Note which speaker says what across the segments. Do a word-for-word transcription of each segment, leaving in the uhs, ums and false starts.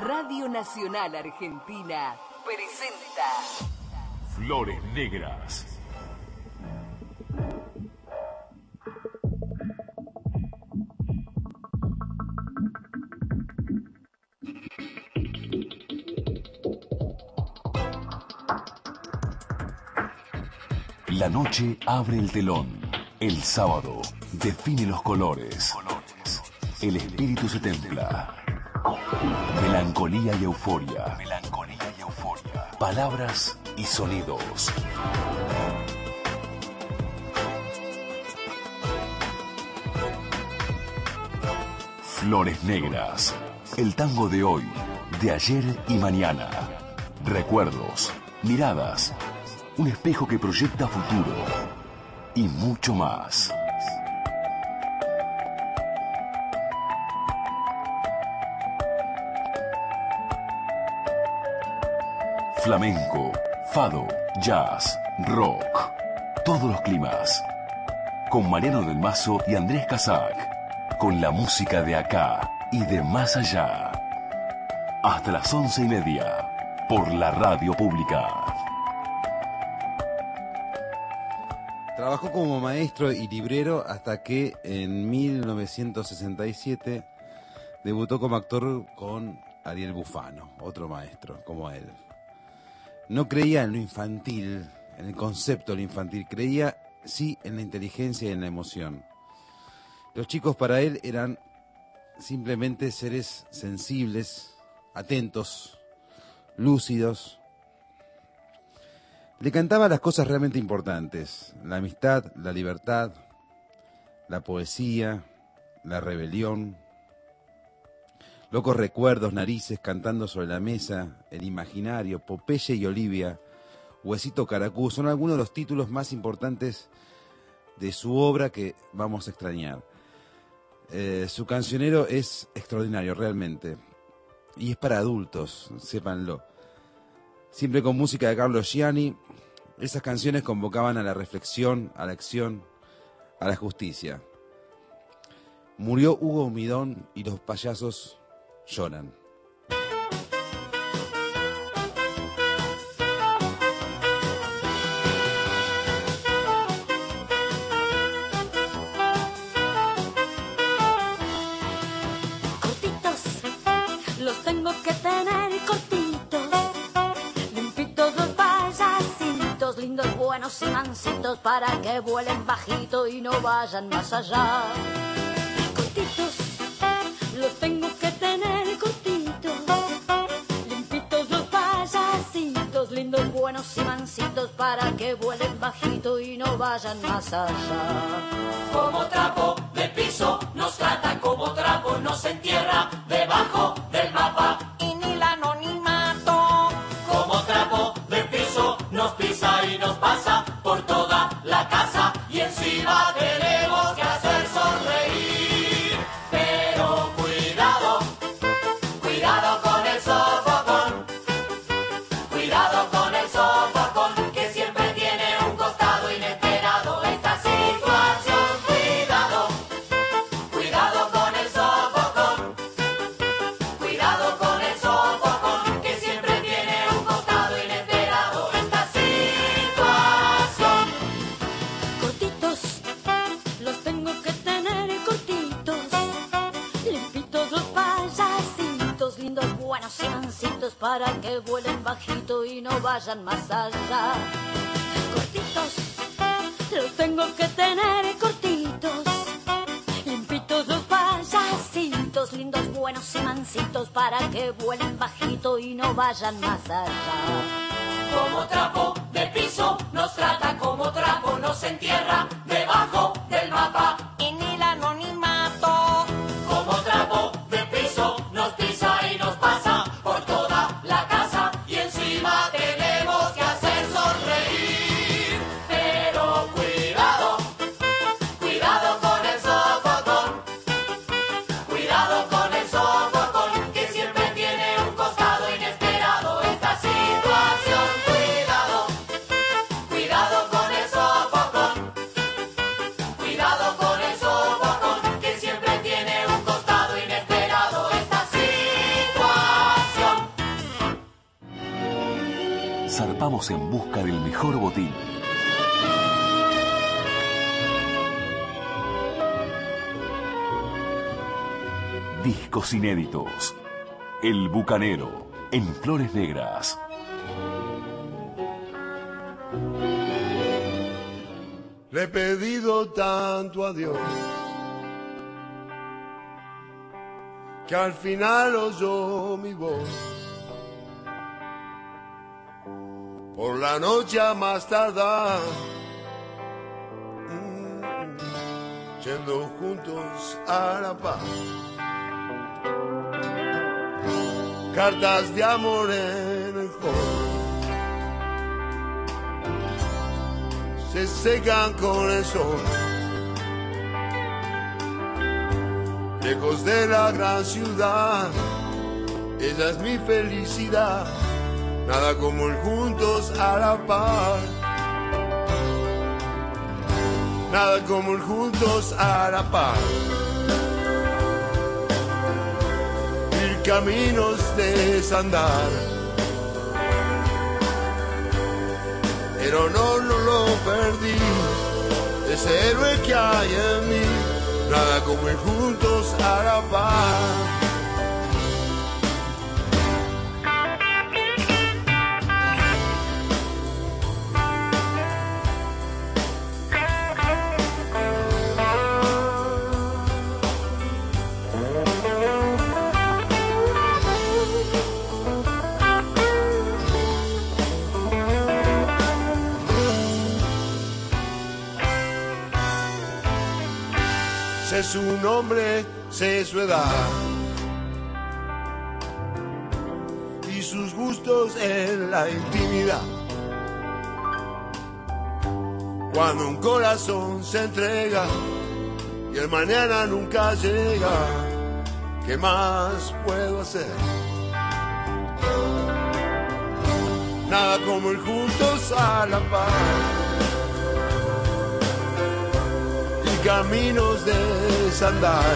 Speaker 1: Radio Nacional Argentina presenta
Speaker 2: Flores Negras. La noche abre el telón. El sábado define los colores. El espíritu se templa. Melancolía y euforia. Melancolía y euforia. Palabras y sonidos. Flores Negras. El tango de hoy, de ayer y mañana. Recuerdos, miradas, un espejo que proyecta futuro y mucho más. Flamenco, fado, jazz, rock, todos los climas. Con Mariano del Mazo y Andrés Casac, con la música de acá y de más allá. Hasta las once y media, por la radio pública.
Speaker 3: Trabajó como maestro y librero hasta que en mil novecientos sesenta y siete debutó como actor con Ariel Bufano, otro maestro como él. No creía en lo infantil, en el concepto de lo infantil, creía sí en la inteligencia y en la emoción. Los chicos para él eran simplemente seres sensibles, atentos, lúcidos. Le cantaba las cosas realmente importantes: la amistad, la libertad, la poesía, la rebelión, locos recuerdos, narices cantando sobre la mesa, el imaginario, Popeye y Olivia, Huesito Caracú, son algunos de los títulos más importantes de su obra que vamos a extrañar. Eh, su cancionero es extraordinario realmente, y es para adultos, sépanlo. Siempre con música de Carlos Gianni, esas canciones convocaban a la reflexión, a la acción, a la justicia. Murió Hugo Humidón y los payasos lloran.
Speaker 4: Cortitos, los tengo que tener cortitos, limpitos los payasitos, lindos, buenos y mansitos, para que vuelen bajito y no vayan más allá. Cortitos, los tengo que tener cortitos, limpitos los payasitos, lindos, buenos y mansitos, para que vuelen bajito y no vayan más allá.
Speaker 5: Como trapo de piso, nos trata como trapo, nos entierra debajo del mapa.
Speaker 6: Y ni el anonimato.
Speaker 5: Como trapo de piso, nos pisa y nos pasa por toda la casa, y encima tenemos que hacer sonreír. Pero cuidado, cuidado con el sofocón, cuidado con el sofocón, que siempre tiene un costado inesperado. Esta situación, cuidado, cuidado con el sofocón, cuidado con el sofocón, que siempre tiene un costado inesperado. Esta situación.
Speaker 4: Cortitos, los tengo que tener cortitos, limpitos los payasitos, lindos, buenos y mansitos, para que vuelen bajito y no vayan más allá. Cortitos, los tengo que tener cortitos, limpitos los payasitos, lindos, buenos y mansitos, para que vuelen bajito y no vayan más allá.
Speaker 5: Como trapo de piso, nos trata como trapo, nos entierra debajo del mapa.
Speaker 6: Y ni el anonimato.
Speaker 5: Como trapo de piso, nos pisa y nos pasa por toda la casa, y encima tenemos que hacer sonreír. Pero cuidado, cuidado con el sofocón, cuidado con el sofocón, que siempre tiene un costado inesperado. Esta situación, cuidado, cuidado con el sofocón,
Speaker 2: zarpamos en busca del mejor botín. Discos inéditos. El Bucanero, en Flores Negras.
Speaker 7: Le he pedido tanto a Dios que al final oyó mi voz. Por la noche a más tardar, mm, yendo juntos a la paz. Cartas de amor en el fondo se secan con el sol. Lejos de la gran ciudad, ella es mi felicidad. Nada como el juntos a la par. Nada como el juntos a la par. Mil caminos desandar, pero no, no lo perdí. Ese héroe que hay en mí. Nada como el juntos a la par. Sé su nombre, sé su edad y sus gustos en la intimidad. Cuando un corazón se entrega y el mañana nunca llega, ¿qué más puedo hacer? Nada como el juntos a la par. Caminos de desandar,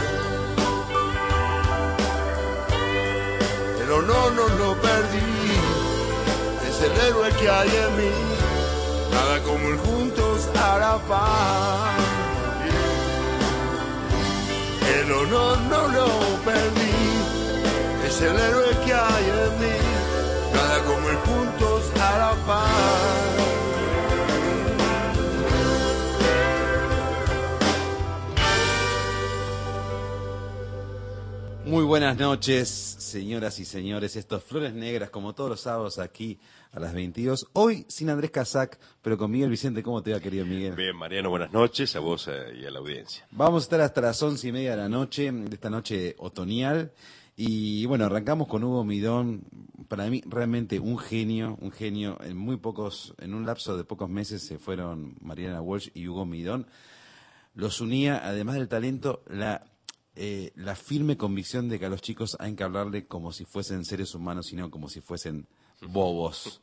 Speaker 7: pero no, no lo perdí. Es el héroe que hay en mí. Nada como el juntos a la par. El honor no lo perdí. Es el héroe que hay en mí. Nada como el juntos a la par.
Speaker 3: Muy buenas noches, señoras y señores. Esto es Flores Negras, como todos los sábados aquí a las veintidós. Hoy sin Andrés Casac, pero con Miguel Vicente. ¿Cómo te va, querido Miguel?
Speaker 8: Bien, Mariano, buenas noches a vos y a la audiencia.
Speaker 3: Vamos a estar hasta las once y media de la noche, de esta noche otoñal. Y bueno, arrancamos con Hugo Midón. Para mí, realmente un genio, un genio. En muy pocos, en un lapso de pocos meses se fueron Mariana Walsh y Hugo Midón. Los unía, además del talento, la... Eh, la firme convicción de que a los chicos hay que hablarle como si fuesen seres humanos y no como si fuesen bobos.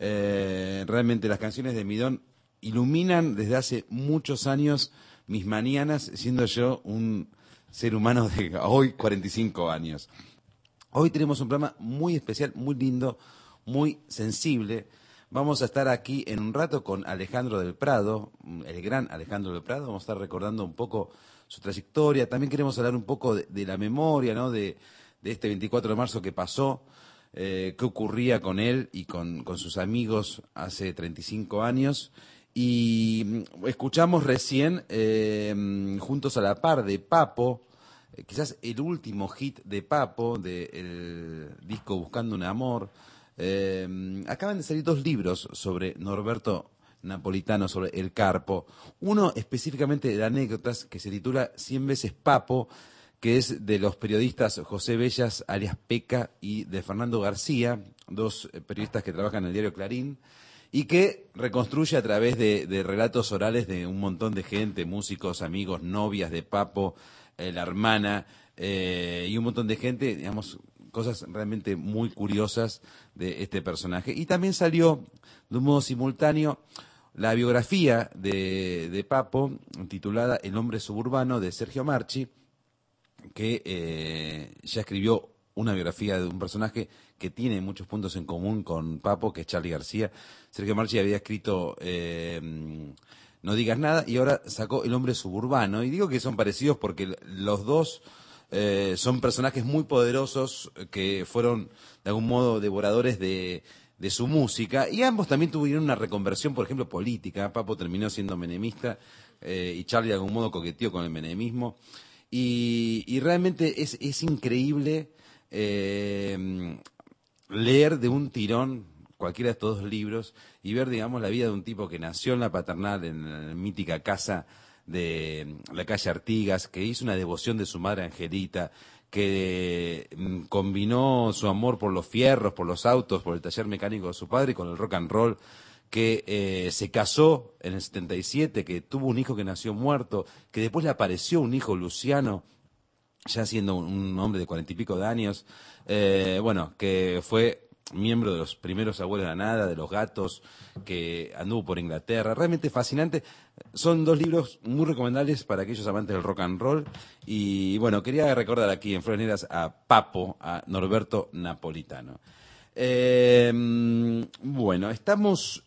Speaker 3: Eh, realmente las canciones de Midón iluminan desde hace muchos años mis mañanas, siendo yo un ser humano de hoy cuarenta y cinco años. Hoy tenemos un programa muy especial, muy lindo, muy sensible. Vamos a estar aquí en un rato con Alejandro del Prado, el gran Alejandro del Prado. Vamos a estar recordando un poco su trayectoria. También queremos hablar un poco de, de la memoria, ¿no? De, de este veinticuatro de marzo que pasó, eh, qué ocurría con él y con, con sus amigos hace treinta y cinco años. Y escuchamos recién, eh, Juntos a la Par, de Papo, eh, quizás el último hit de Papo, del disco Buscando un Amor. Eh, acaban de salir dos libros sobre Norberto Napolitano, sobre el Carpo. Uno específicamente de anécdotas que se titula Cien veces Papo, que es de los periodistas José Bellas, alias Peca, y de Fernando García, dos periodistas que trabajan en el diario Clarín, y que reconstruye a través de, de relatos orales de un montón de gente, músicos, amigos, novias de Papo, eh, la hermana, eh, y un montón de gente, digamos, cosas realmente muy curiosas de este personaje. Y también salió de un modo simultáneo la biografía de, de Papo, titulada El hombre suburbano, de Sergio Marchi, que eh, ya escribió una biografía de un personaje que tiene muchos puntos en común con Papo, que es Charly García. Sergio Marchi había escrito eh, No digas nada y ahora sacó El hombre suburbano. Y digo que son parecidos porque los dos eh, son personajes muy poderosos que fueron de algún modo devoradores de, de su música. Y ambos también tuvieron una reconversión, por ejemplo, política. Papo terminó siendo menemista eh, y Charly de algún modo coqueteó con el menemismo. Y, y realmente es, es increíble eh, leer de un tirón cualquiera de estos dos libros y ver, digamos, la vida de un tipo que nació en la Paternal, en la mítica casa de la calle Artigas, que hizo una devoción de su madre Angelita, que mm, combinó su amor por los fierros, por los autos, por el taller mecánico de su padre con el rock and roll, que eh, se casó en el setenta y siete, que tuvo un hijo que nació muerto, que después le apareció un hijo, Luciano, ya siendo un, un hombre de cuarenta y pico de años, eh, bueno, que fue miembro de los primeros Abuelos de la Nada, de Los Gatos, que anduvo por Inglaterra. Realmente fascinante. Son dos libros muy recomendables para aquellos amantes del rock and roll. Y bueno, quería recordar aquí en Flores Negras a Papo, a Norberto Napolitano. Eh, bueno, estamos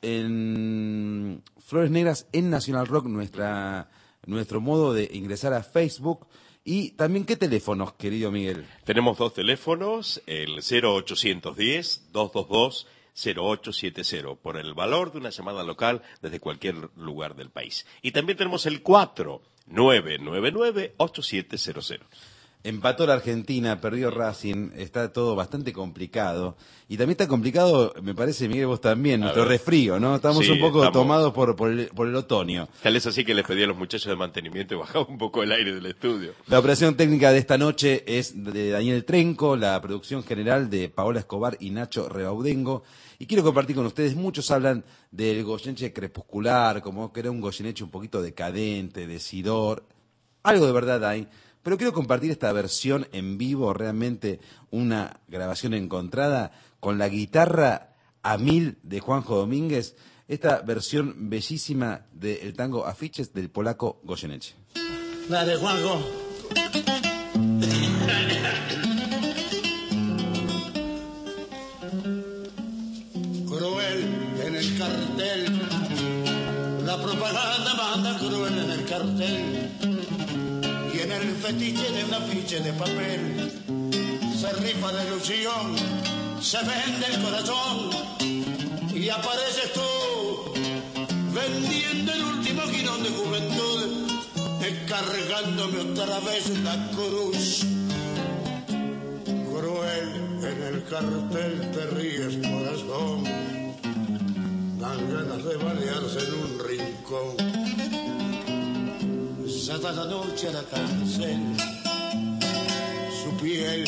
Speaker 3: en Flores Negras en Nacional Rock, nuestra, nuestro modo de ingresar a Facebook. Y también, ¿qué teléfonos, querido Miguel?
Speaker 8: Tenemos dos teléfonos, el cero ochocientos diez, doscientos veintidós, cero ocho siete cero, por el valor de una llamada local desde cualquier lugar del país. Y también tenemos el cuatro nueve nueve nueve, ocho siete cero cero.
Speaker 3: Empató la Argentina, perdió Racing, está todo bastante complicado. Y también está complicado, me parece, Miguel, vos también, nuestro resfrío, ¿no? Estamos
Speaker 8: Sí,
Speaker 3: un poco
Speaker 8: estamos...
Speaker 3: tomados por, por, el, por el otoño.
Speaker 8: Tal es así que les pedí a los muchachos de mantenimiento y bajaba un poco el aire del estudio.
Speaker 3: La operación técnica de esta noche es de Daniel Trenco, la producción general de Paola Escobar y Nacho Rebaudengo. Y quiero compartir con ustedes, muchos hablan del Goyeneche crepuscular, como que era un Goyeneche un poquito decadente, decidor. Algo de verdad hay. Pero quiero compartir esta versión en vivo, realmente una grabación encontrada, con la guitarra a mil de Juanjo Domínguez, esta versión bellísima del tango Afiches del polaco Goyeneche.
Speaker 9: Dale, Juanjo. Cruel en el cartel, la propaganda manda cruel en el cartel. Y en el fetiche de un afiche de papel se rifa de ilusión, se vende el corazón y apareces tú vendiendo el último girón de juventud, descargándome otra vez la cruz. Cruel en el cartel te ríes, corazón, dan ganas de balearse en un rincón. Se da la noche a la cárcel, su piel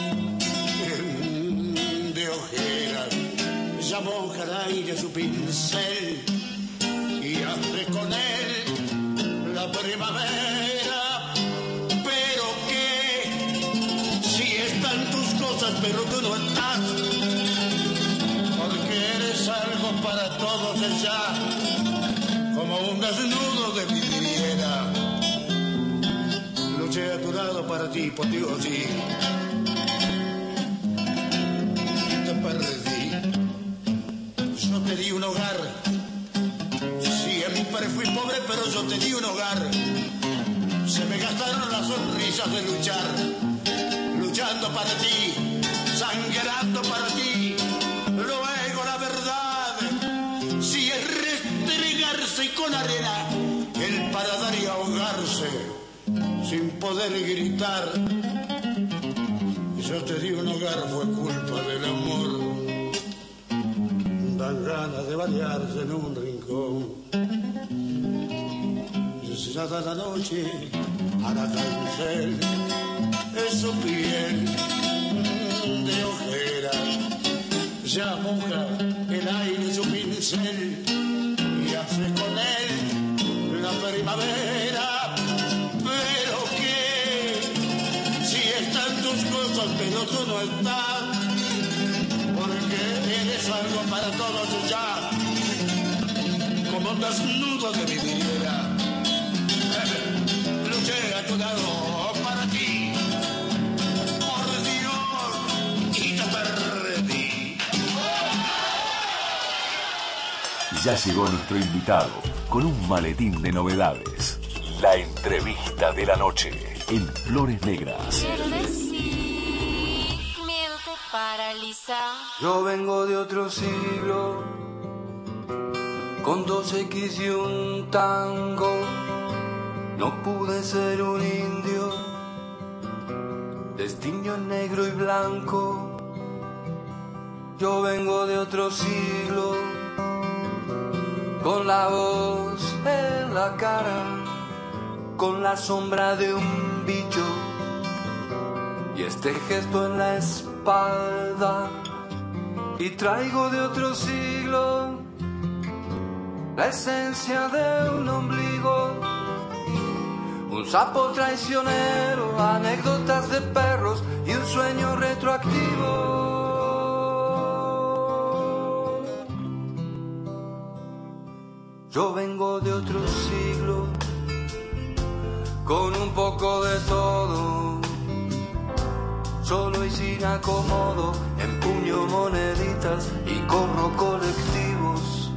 Speaker 9: de ojeras, ya moja al aire su pincel y hace con él la primavera. Pero que si están tus cosas pero tú no estás, porque eres algo para todos ya, como un desnudo de vidriera. Luché a tu lado para ti, por ti o sí. Te perdí. Yo te di un hogar. Siempre fui pobre, pero yo te di un hogar. Se me gastaron las sonrisas de luchar. Luchando para ti, sangrando para ti. Luego la verdad, si es restregarse con arena, el para dar y ahogarse sin poder gritar. Yo te di un hogar, fue culpa del amor. Dan ganas de balearse en un rincón. Ya da la noche a la cárcel, es su piel de ojeras, ya moja el aire su pincel y hace con él la primavera. Pero que si están tus cosas pero tú no estás, porque eres algo para todos ya, como un desnudo de vidriera. Luché a tu lado para ti, por Dios,
Speaker 2: Ya llegó nuestro invitado con un maletín de novedades. La entrevista de la noche en Flores Negras.
Speaker 10: Quiero decir, miedo te paraliza.
Speaker 11: Yo vengo de otro siglo, con dos equis y un tango. No pude ser un indio, destino en negro y blanco. Yo vengo de otro siglo, con la voz en la cara, con la sombra de un bicho y este gesto en la espalda. Y traigo de otro siglo la esencia de un ombligo, un sapo traicionero, anécdotas de perros y un sueño retroactivo. Yo vengo de otro siglo, con un poco de todo, solo y sin acomodo, empuño moneditas y corro colectivos.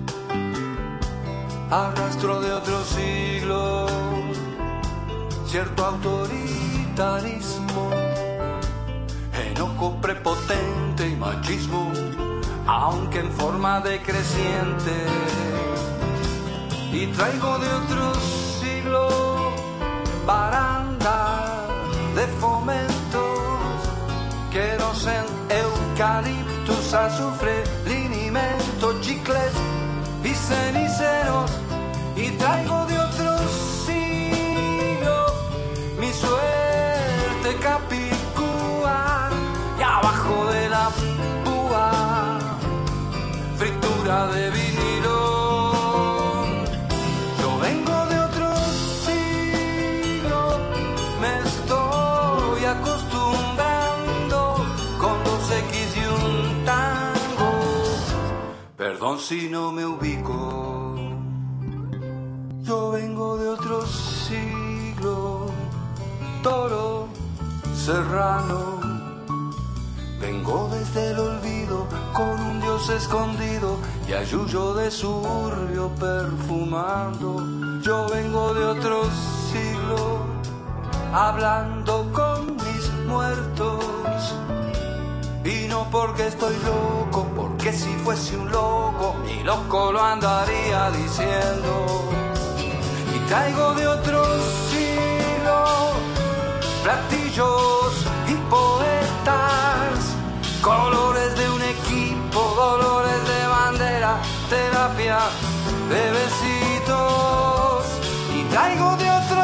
Speaker 11: Arrastro de otro siglo cierto autoritarismo, enojo prepotente y machismo, aunque en forma decreciente. Y traigo de otro siglo baranda de fomentos, querosen, eucaliptus, azufre, linimento, chicles y ceniceros. Y traigo de otro siglo mi suerte capicúa, y abajo de la púa fritura de vinilo. Yo vengo de otro siglo, me estoy acostumbrando con dos equis y un tango. Perdón si no me ubico. Yo vengo de otro siglo, toro serrano. Vengo desde el olvido con un dios escondido y ayuyo de suburbio perfumando. Yo vengo de otro siglo, hablando con mis muertos. Y no porque estoy loco, porque si fuese un loco, ni loco lo andaría diciendo. Y traigo de otro siglo platillos y poetas, colores de un equipo, dolores de bandera, terapia de besitos. Y traigo de otro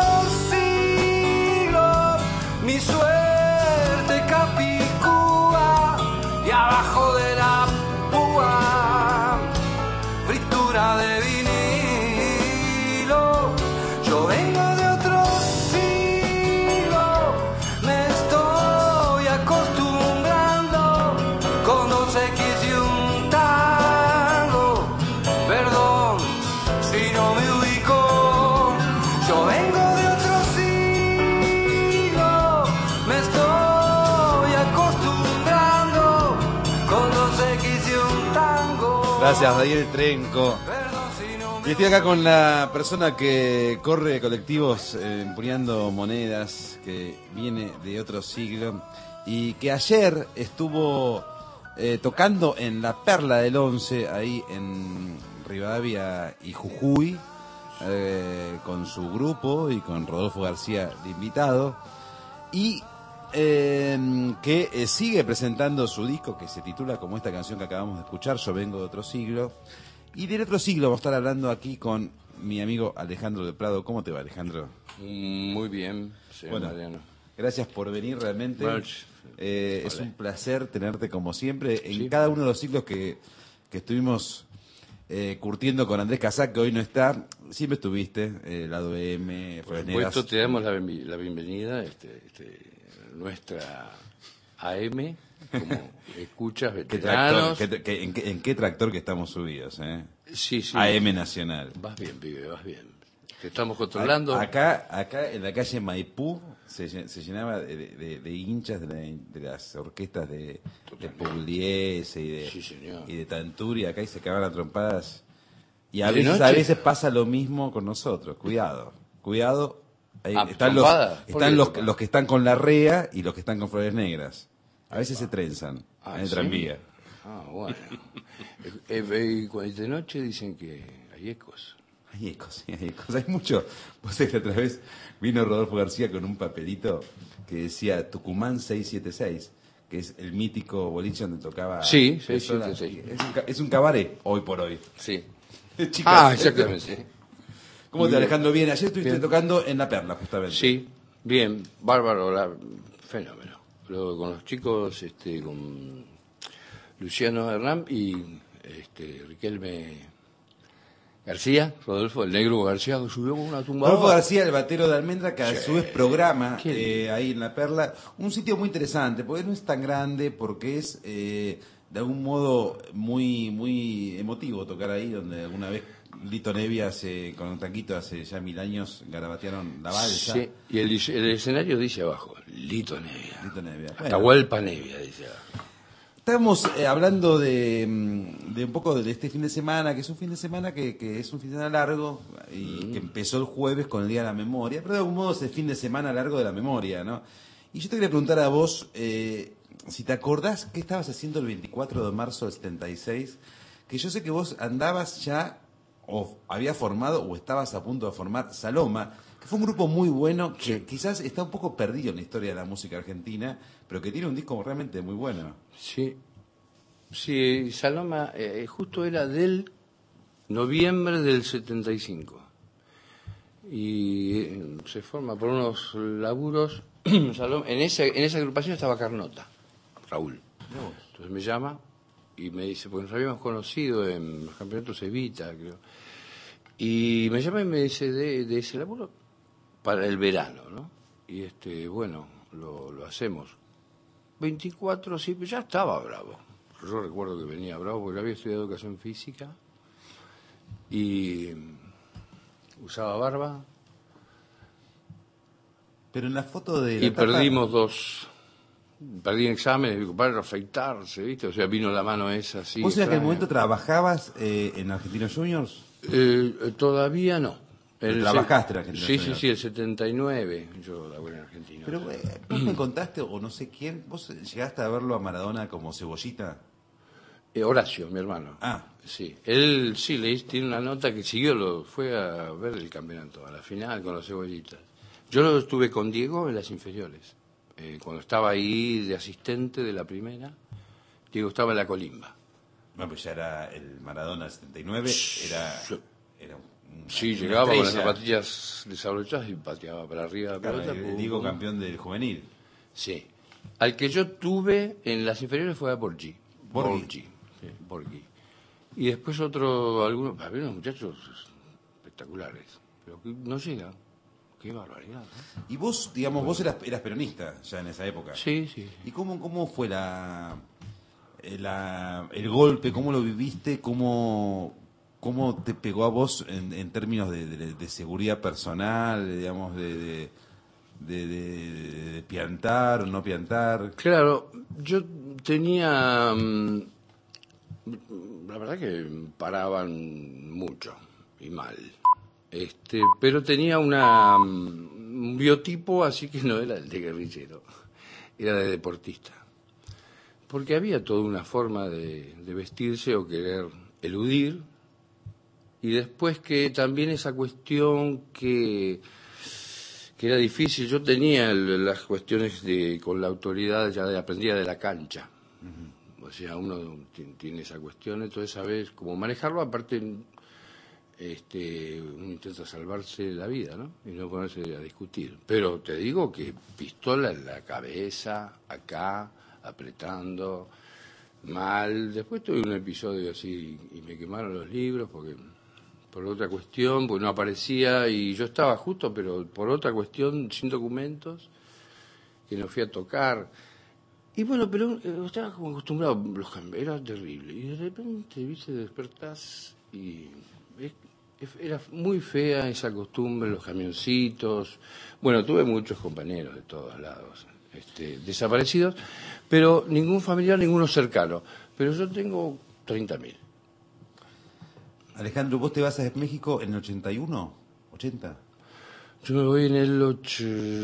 Speaker 11: siglo mi suerte capicúa, y abajo de la púa fritura de vinilo. Yo vengo de otro siglo, me estoy acostumbrando con dos equis y un tango. Perdón si no me ubico. Yo vengo de otro siglo, me estoy acostumbrando con dos equis y un tango.
Speaker 3: Gracias, Daniel Trenco. Y estoy acá con la persona que corre colectivos eh, empuñando monedas, que viene de otro siglo y que ayer estuvo eh, tocando en la Perla del Once, ahí en Rivadavia y Jujuy, eh, con su grupo y con Rodolfo García de invitado, y eh, que eh, sigue presentando su disco que se titula como esta canción que acabamos de escuchar, Yo vengo de otro siglo. Y del otro siglo vamos a estar hablando aquí con mi amigo Alejandro de Prado. ¿Cómo te va, Alejandro?
Speaker 12: Muy bien, señor
Speaker 3: bueno,
Speaker 12: Mariano.
Speaker 3: Gracias por venir realmente. Eh, es un placer tenerte como siempre en
Speaker 12: sí.
Speaker 3: cada uno de los siglos que, que estuvimos eh, curtiendo con Andrés Casac, que hoy no está. Siempre estuviste, eh, lado M,
Speaker 12: Por supuesto, te damos la, la bienvenida, este, este, nuestra A M, como escuchas veteranos.
Speaker 3: ¿Qué tractor, qué, qué, en, qué, ¿En qué tractor que estamos subidos? Eh?
Speaker 12: Sí, sí.
Speaker 3: A M Nacional.
Speaker 12: Vas bien, pibe, vas bien. Te estamos controlando.
Speaker 3: Acá, acá en la calle Maipú se, se llenaba de, de, de hinchas de, la, de las orquestas de, de Pugliese y de,
Speaker 12: sí, señor.
Speaker 3: y de Tanturi. Acá y se cagaban a trompadas Y a veces, a veces pasa lo mismo con nosotros. Cuidado, cuidado. Ahí
Speaker 12: ah,
Speaker 3: están los, están los,
Speaker 12: topada?
Speaker 3: los que están con la rea y los que están con flores negras. A veces se trenzan
Speaker 12: ah,
Speaker 3: en el
Speaker 12: ¿sí?
Speaker 3: tranvía.
Speaker 12: Ah, bueno. eh, eh, eh, de noche dicen que hay ecos.
Speaker 3: Hay ecos, sí, hay ecos. Hay mucho. Vos sabés que otra vez vino Rodolfo García con un papelito que decía Tucumán seiscientos setenta y seis, que es el mítico boliche donde tocaba.
Speaker 12: Sí, seiscientos setenta y seis.
Speaker 3: Es un, es un cabaret hoy por hoy.
Speaker 12: Sí.
Speaker 3: Chicas,
Speaker 12: ah, exactamente. Sí.
Speaker 3: ¿Cómo te, Alejandro? Bien, ayer estuviste bien. tocando en La Perla, justamente.
Speaker 12: Sí, bien, bárbaro, la, fenómeno. Luego con los chicos, este, con Luciano Hernán y este, Riquelme García, Rodolfo, el negro García, que subió con una tumbadora.
Speaker 3: Rodolfo García, el batero de Almendra, que a sí. su vez programa eh, ahí en La Perla. Un sitio muy interesante, porque no es tan grande, porque es eh, de algún modo muy muy emotivo tocar ahí, donde alguna vez Lito Nevia hace, con un tanquito hace ya mil años garabatearon la balsa.
Speaker 12: Sí, y el, el escenario dice abajo, Lito Nevia.
Speaker 3: Lito Nevia. Bueno.
Speaker 12: Atahualpa Nevia, dice abajo.
Speaker 3: Estamos eh, hablando de, de un poco de este fin de semana, que es un fin de semana que, que es un fin de semana largo y mm. que empezó el jueves con el Día de la Memoria, pero de algún modo es el fin de semana largo de la memoria, ¿no? Y yo te quería preguntar a vos, eh, si te acordás qué estabas haciendo el veinticuatro de marzo del setenta y seis, que yo sé que vos andabas ya, o habías formado, o estabas a punto de formar Saloma, que fue un grupo muy bueno, que sí. quizás está un poco perdido en la historia de la música argentina, pero que tiene un disco realmente muy bueno.
Speaker 12: Sí, sí, Saloma eh, justo era del noviembre del setenta y cinco. Y eh, se forma por unos laburos. Saloma, en, esa, en esa agrupación estaba Carnota, Raúl. Entonces me llama y me dice, porque nos habíamos conocido en los campeonatos Evita, creo. Y me llama y me dice de, de ese laburo para el verano, ¿no? Y este, bueno, lo, lo hacemos. veinticuatro, sí, pero ya estaba bravo. Yo recuerdo que venía bravo porque había estudiado educación física y usaba barba.
Speaker 3: Pero en la foto de...
Speaker 12: Y perdimos dos... Perdí en exámenes, para afeitarse, ¿viste? O sea, vino la mano esa así.
Speaker 3: ¿Vos en aquel momento trabajabas eh, en Argentinos Juniors?
Speaker 12: Eh, todavía no.
Speaker 3: El ¿Trabajaste en Argentinos
Speaker 12: sí,
Speaker 3: Juniors?
Speaker 12: Sí, sí, el setenta y nueve yo laburé en Argentina.
Speaker 3: Pero eh, vos me contaste, o no sé quién, ¿vos llegaste a verlo a Maradona como cebollita?
Speaker 12: Eh, Horacio, mi hermano.
Speaker 3: Ah.
Speaker 12: Sí, él sí, le tiene una nota que siguió, lo fue a ver el campeonato, a la final con los cebollitas. Yo lo estuve con Diego en las inferiores. Eh, cuando estaba ahí de asistente de la primera, Diego estaba en la colimba.
Speaker 3: Bueno, pues ya era el Maradona del setenta y nueve, era, era un,
Speaker 12: sí, llegaba con las zapatillas desabrochadas y pateaba para arriba la
Speaker 3: claro,
Speaker 12: pelota.
Speaker 3: El Diego campeón del juvenil.
Speaker 12: Sí. Al que yo tuve en las inferiores fue a Borgi.
Speaker 3: Borgi.
Speaker 12: Borgi. Sí, Borgi. Y después otro, algunos, había unos muchachos espectaculares, pero que no llegan. Qué barbaridad, ¿no?
Speaker 3: Y vos, digamos, vos eras, eras peronista ya en esa época.
Speaker 12: Sí, sí.
Speaker 3: ¿Y cómo, cómo fue la, la el golpe? ¿Cómo lo viviste? ¿Cómo, cómo te pegó a vos en, en términos de, de, de seguridad personal, de, digamos, de, de, de, de, de piantar o no piantar?
Speaker 12: Claro, yo tenía... La verdad que paraban mucho y mal. Este, pero tenía una, un biotipo, así que no era el de guerrillero, era de deportista. Porque había toda una forma de, de vestirse o querer eludir, y después que también esa cuestión que, que era difícil, yo tenía el, las cuestiones de con la autoridad, ya de, aprendía de la cancha. Uh-huh. O sea, uno t- tiene esa cuestión, entonces sabes cómo manejarlo, aparte... Este, uno intenta salvarse la vida, ¿no? Y no ponerse a discutir. Pero te digo que pistola en la cabeza, acá, apretando, mal. Después tuve un episodio así y me quemaron los libros porque por otra cuestión, pues no aparecía y yo estaba justo, pero por otra cuestión, sin documentos, que no fui a tocar. Y bueno, pero eh, estaba como acostumbrado, los cambios, era terrible. Y de repente, viste, despertás y... Es, era muy fea esa costumbre, los camioncitos. Bueno, tuve muchos compañeros de todos lados, este, desaparecidos, pero ningún familiar, ninguno cercano. Pero yo tengo treinta mil.
Speaker 3: Alejandro, ¿vos te vas a México en el ochenta y uno? ¿ochenta?
Speaker 12: Yo me voy en el och...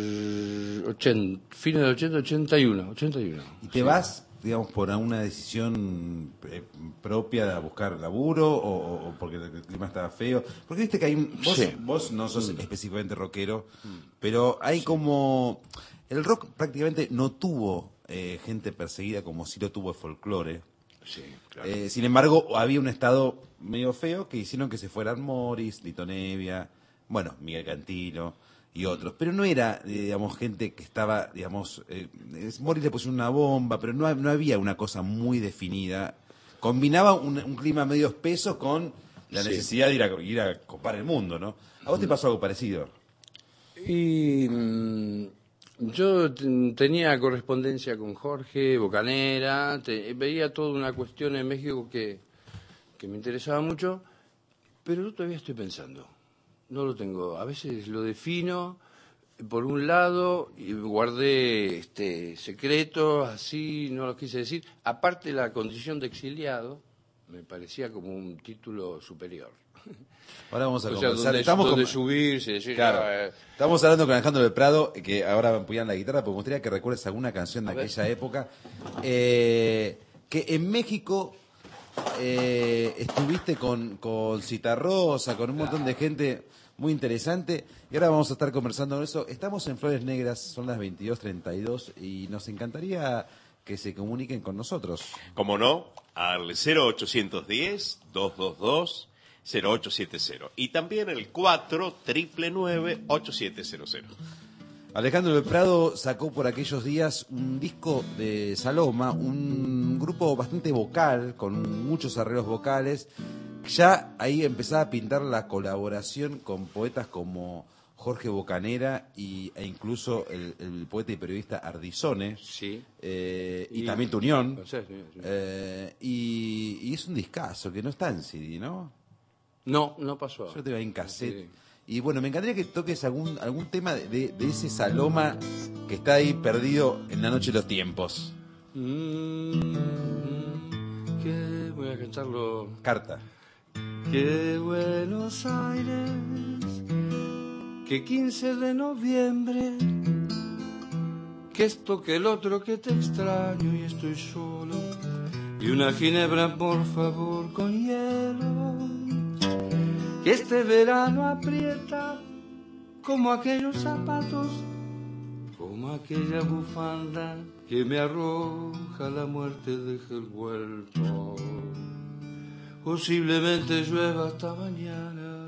Speaker 12: ochenta, fin del ochenta, ochenta y uno. ochenta y uno.
Speaker 3: ¿Y te sí. vas, digamos, por una decisión eh, propia de buscar laburo o, o porque el clima estaba feo? Porque viste que hay un... Vos,
Speaker 12: sí.
Speaker 3: vos no sos
Speaker 12: mm.
Speaker 3: específicamente rockero, mm. pero hay
Speaker 12: sí.
Speaker 3: como... El rock prácticamente no tuvo eh, gente perseguida como sí lo tuvo el folclore.
Speaker 12: Sí, claro.
Speaker 3: Eh, sin embargo, había un estado medio feo que hicieron que se fueran Morris, Lito Nevia, bueno, Miguel Cantilo y otros. Pero no era, eh, digamos, gente que estaba, digamos, eh, Morris le puso una bomba, pero no, no había una cosa muy definida. Combinaba un, un clima medio espeso con la
Speaker 12: sí.
Speaker 3: necesidad de ir a, ir a copar el mundo, ¿no? ¿A vos te pasó algo parecido?
Speaker 12: Y... Mmm... Yo tenía correspondencia con Jorge, Bocanera, te, veía toda una cuestión en México que, que me interesaba mucho, pero yo todavía estoy pensando, no lo tengo, a veces lo defino por un lado y guardé este, secretos, así, no lo quise decir, aparte la condición de exiliado me parecía como un título superior.
Speaker 3: Ahora vamos a
Speaker 12: o sea,
Speaker 3: conversar.
Speaker 12: donde,
Speaker 3: Estamos
Speaker 12: donde
Speaker 3: con...
Speaker 12: subirse, decir,
Speaker 3: claro.
Speaker 12: ya, eh...
Speaker 3: Estamos hablando con Alejandro del Prado, que ahora va a apoyar la guitarra, porque me gustaría que recuerdes alguna canción de
Speaker 12: a
Speaker 3: aquella
Speaker 12: ver.
Speaker 3: época. Eh, que en México eh, estuviste con, con Citarrosa, con un montón de gente muy interesante, y ahora vamos a estar conversando con eso. Estamos en Flores Negras, son las veintidós treinta y dos, y nos encantaría que se comuniquen con nosotros.
Speaker 8: Como no, al cero ochocientos diez, doscientos veintidós, cero ocho siete cero y también el cuatro nueve nueve, ocho siete cero cero.
Speaker 3: Alejandro del Prado sacó por aquellos días un disco de Saloma, un grupo bastante vocal, con muchos arreglos vocales. Ya ahí empezaba a pintar la colaboración con poetas como Jorge Bocanera y, e incluso el, el poeta y periodista Ardizone.
Speaker 12: Sí.
Speaker 3: Eh, y,
Speaker 12: y
Speaker 3: también Tunión.
Speaker 12: O sea, sí, sí.
Speaker 3: Eh, y, y es un discazo que no está en C D, ¿no?
Speaker 12: No, no pasó.
Speaker 3: Yo te voy en cassette.
Speaker 12: Sí.
Speaker 3: Y bueno, me encantaría que toques algún algún tema de, de, de ese Saloma que está ahí perdido en la noche de los tiempos.
Speaker 12: Mm, que voy a cantarlo.
Speaker 3: Carta.
Speaker 12: Que Buenos Aires, que quince de noviembre, que esto que el otro, que te extraño y estoy solo, y una ginebra por favor con hielo. Que este verano aprieta como aquellos zapatos, como aquella bufanda que me arroja la muerte de el vuelto. Posiblemente llueva hasta mañana.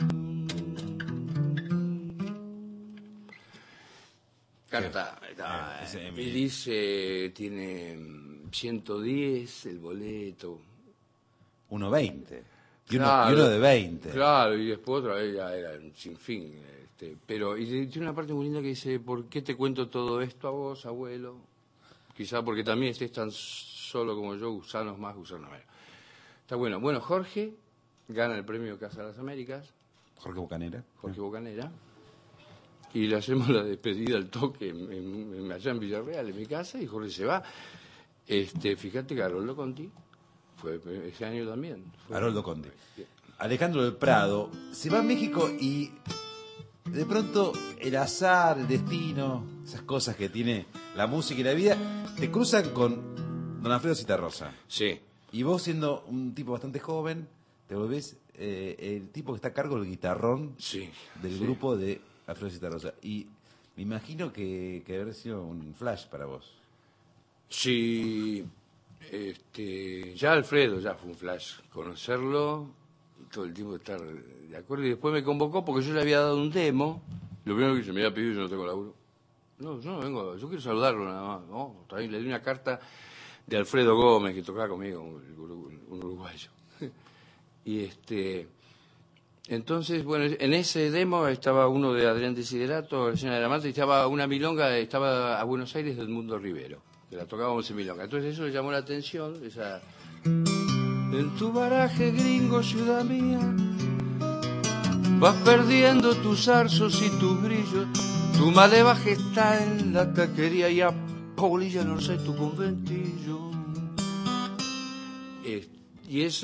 Speaker 12: Carta,
Speaker 3: Eh,
Speaker 12: me dice, tiene ciento diez el boleto.
Speaker 3: uno veinte. Y uno,
Speaker 12: Claro,
Speaker 3: y uno de veinte.
Speaker 12: Claro, y después otra vez ya era sin fin. Este, pero y tiene una parte muy linda que dice, ¿por qué te cuento todo esto a vos, abuelo? Quizá porque también estés tan solo como yo, gusanos más, gusanos menos. Está bueno. Bueno, Jorge gana el premio Casa de las Américas.
Speaker 3: Jorge Bocanera.
Speaker 12: Jorge Bocanera. Y le hacemos la despedida al toque en, en, en, allá en Villarreal, en mi casa, y Jorge se va. Este, fíjate que Haroldo Conti fue ese año también. Fue...
Speaker 3: Haroldo Conti. Alejandro del Prado se va a México y de pronto el azar, el destino, esas cosas que tiene la música y la vida, te cruzan con don Alfredo Citarrosa.
Speaker 12: Sí.
Speaker 3: Y vos, siendo un tipo bastante joven, te volvés eh, el tipo que está a cargo del guitarrón
Speaker 12: sí,
Speaker 3: del
Speaker 12: sí.
Speaker 3: grupo de Alfredo Citarrosa. Y me imagino que, que haber sido un flash para vos.
Speaker 12: Sí, este, ya Alfredo ya fue un flash. Conocerlo, todo el tiempo estar de acuerdo. Y después me convocó porque yo le había dado un demo. Lo primero que se me había pedido, yo no tengo laburo. No, yo no vengo, yo quiero saludarlo nada más. No, también le di una carta de Alfredo Gómez, que tocaba conmigo, un, un uruguayo. Y este, entonces, bueno, en ese demo estaba uno de Adrián Desiderato, la escena de la Mata, y estaba una milonga, estaba a Buenos Aires del Mundo Rivero, que la tocábamos en milonga. Entonces eso le llamó la atención, esa... En tu baraje, gringo, ciudad mía, vas perdiendo tus zarzos y tus brillos, tu malevaje está en la taquería y a Paulilla no sé tu conventillo. Eh, y esa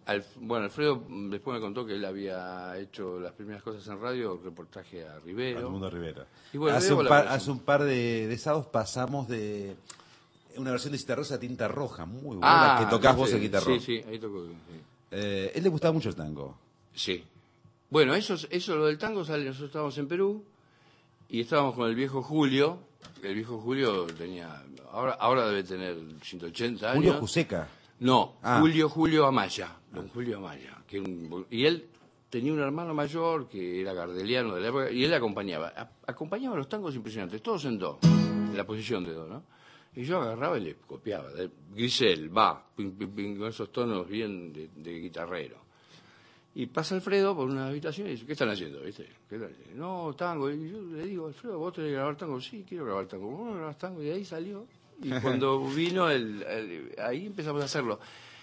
Speaker 12: Alf, bueno, Alfredo después me contó que él había hecho las primeras cosas en radio, reportaje a Rivero.
Speaker 3: Al Mundo Rivera.
Speaker 12: Y bueno,
Speaker 3: hace,
Speaker 12: luego
Speaker 3: un
Speaker 12: la
Speaker 3: par,
Speaker 12: versión.
Speaker 3: hace un par de, de sábados pasamos de una versión de Citarrosa a Tinta Roja, muy buena,
Speaker 12: Ah,
Speaker 3: que tocás vos
Speaker 12: sí,
Speaker 3: el guitarrón.
Speaker 12: Sí, sí, ahí tocó. Sí.
Speaker 3: Eh, él le gustaba mucho el tango.
Speaker 12: Sí. Bueno, eso, eso lo del tango sale, nosotros estábamos en Perú y estábamos con el viejo Julio. El viejo Julio tenía, ahora, ahora debe tener ciento ochenta años.
Speaker 3: Julio Juseca.
Speaker 12: No,
Speaker 3: Ah.
Speaker 12: Julio Julio Amaya, don Julio Amaya. Que un- y él tenía un hermano mayor que era gardeliano de la época y él acompañaba. A- acompañaba los tangos impresionantes, todos en do, en la posición de do, ¿no? Y yo agarraba y le copiaba. de- Grisel, va, pim, pim, pim, con esos tonos bien de, de guitarrero. Y pasa Alfredo por una habitación y dice, ¿qué están haciendo? ¿Viste? ¿Qué están haciendo? No, tango. Y yo le digo, Alfredo, ¿vos tenés que grabar tango? Sí, quiero grabar tango. ¿Vos grabás tango? Y de ahí salió. Y cuando vino, el, el- ahí empezamos a hacerlo.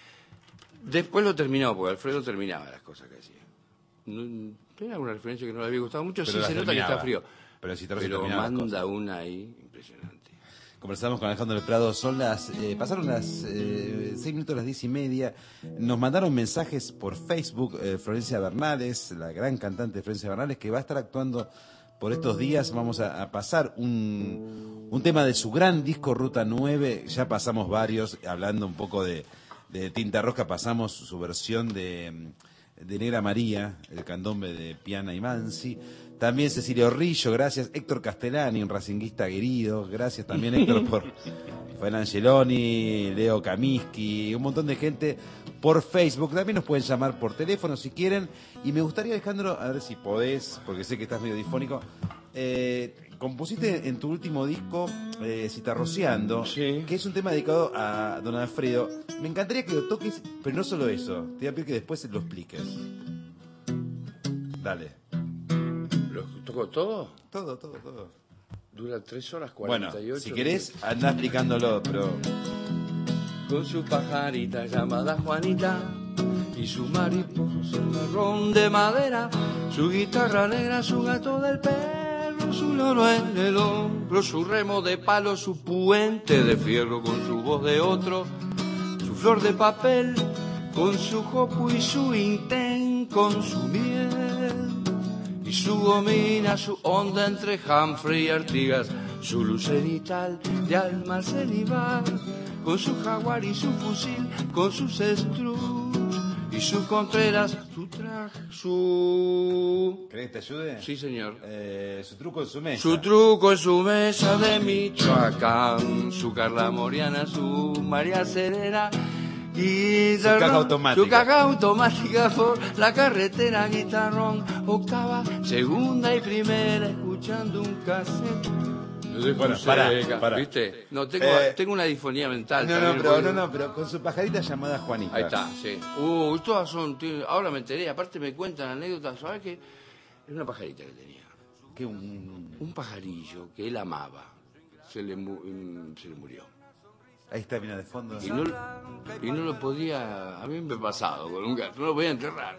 Speaker 12: Después lo terminó, porque Alfredo terminaba las cosas que hacía. No, ¿Tiene alguna referencia que no le había gustado mucho?
Speaker 3: Pero
Speaker 12: Sí,
Speaker 3: las
Speaker 12: se nota
Speaker 3: terminaba.
Speaker 12: que está frío.
Speaker 3: Pero si Citarrosa
Speaker 12: Pero
Speaker 3: terminaba las
Speaker 12: manda
Speaker 3: cosas.
Speaker 12: una ahí impresionante.
Speaker 3: Conversamos con Alejandro del Prado, son las, eh, pasaron las eh, seis minutos, las diez y media. Nos mandaron mensajes por Facebook, eh, Florencia Bernales, la gran cantante Florencia Bernales, que va a estar actuando por estos días. Vamos a, a pasar un, un tema de su gran disco Ruta nueve, ya pasamos varios, hablando un poco de, de Tinta Roja, pasamos su versión de, de Negra María, el candombe de Piana y Mansi. También Cecilio Rillo, gracias. Héctor Castellani, un racinguista querido. Gracias también, Héctor, por Fabián Angeloni, Leo Kaminsky, un montón de gente por Facebook. También nos pueden llamar por teléfono si quieren. Y me gustaría, Alejandro, a ver si podés, porque sé que estás medio difónico. Eh, compusiste en tu último disco eh, Citarroceando,
Speaker 12: Sí.
Speaker 3: que es un tema dedicado a don Alfredo. Me encantaría que lo toques, pero no solo eso. Te voy a pedir que después lo expliques. Dale.
Speaker 12: ¿Lo tocó todo?
Speaker 3: Todo, todo, todo.
Speaker 12: Dura tres horas
Speaker 3: Bueno,
Speaker 12: cuarenta y ocho
Speaker 3: si querés, anda explicándolo, pero...
Speaker 12: Con su pajarita llamada Juanita y su mariposa marrón de madera, su guitarra negra, su gato del perro, su loro en el hombro, su remo de palo, su puente de fierro con su voz de otro, su flor de papel con su jopo y su intén con su miel. Y su gomina, su onda entre Humphrey y Artigas, su lucerital de Almacenibar, con su jaguar y su fusil, con sus estrus y su Contreras, su traje, su...
Speaker 3: ¿Querés que te ayude?
Speaker 12: Sí, señor.
Speaker 3: Eh, su truco en su mesa.
Speaker 12: Su truco en su mesa de Michoacán, su Carla Moriana, su María Serena y
Speaker 3: Su caja automática.
Speaker 12: Su caja automática por la carretera, guitarrón, octava, segunda y primera, escuchando un cassette.
Speaker 3: Bueno, pará, pará.
Speaker 12: ¿Viste? No, tengo,
Speaker 3: Eh,
Speaker 12: tengo una disfonía mental.
Speaker 3: No, no,
Speaker 12: también,
Speaker 3: pero,
Speaker 12: porque-
Speaker 3: no, no, pero con su pajarita llamada Juanita.
Speaker 12: Ahí está, sí. Uh, todas son, tío, ahora me enteré, aparte me cuentan anécdotas, ¿sabes qué? Era una pajarita que tenía.
Speaker 3: Que un...
Speaker 12: Un pajarillo que él amaba. Se le, mu- mm, se le murió.
Speaker 3: Ahí está, mira, de fondo.
Speaker 12: Y no, y no lo podía, a mí me ha pasado con un gato, no lo podía enterrar.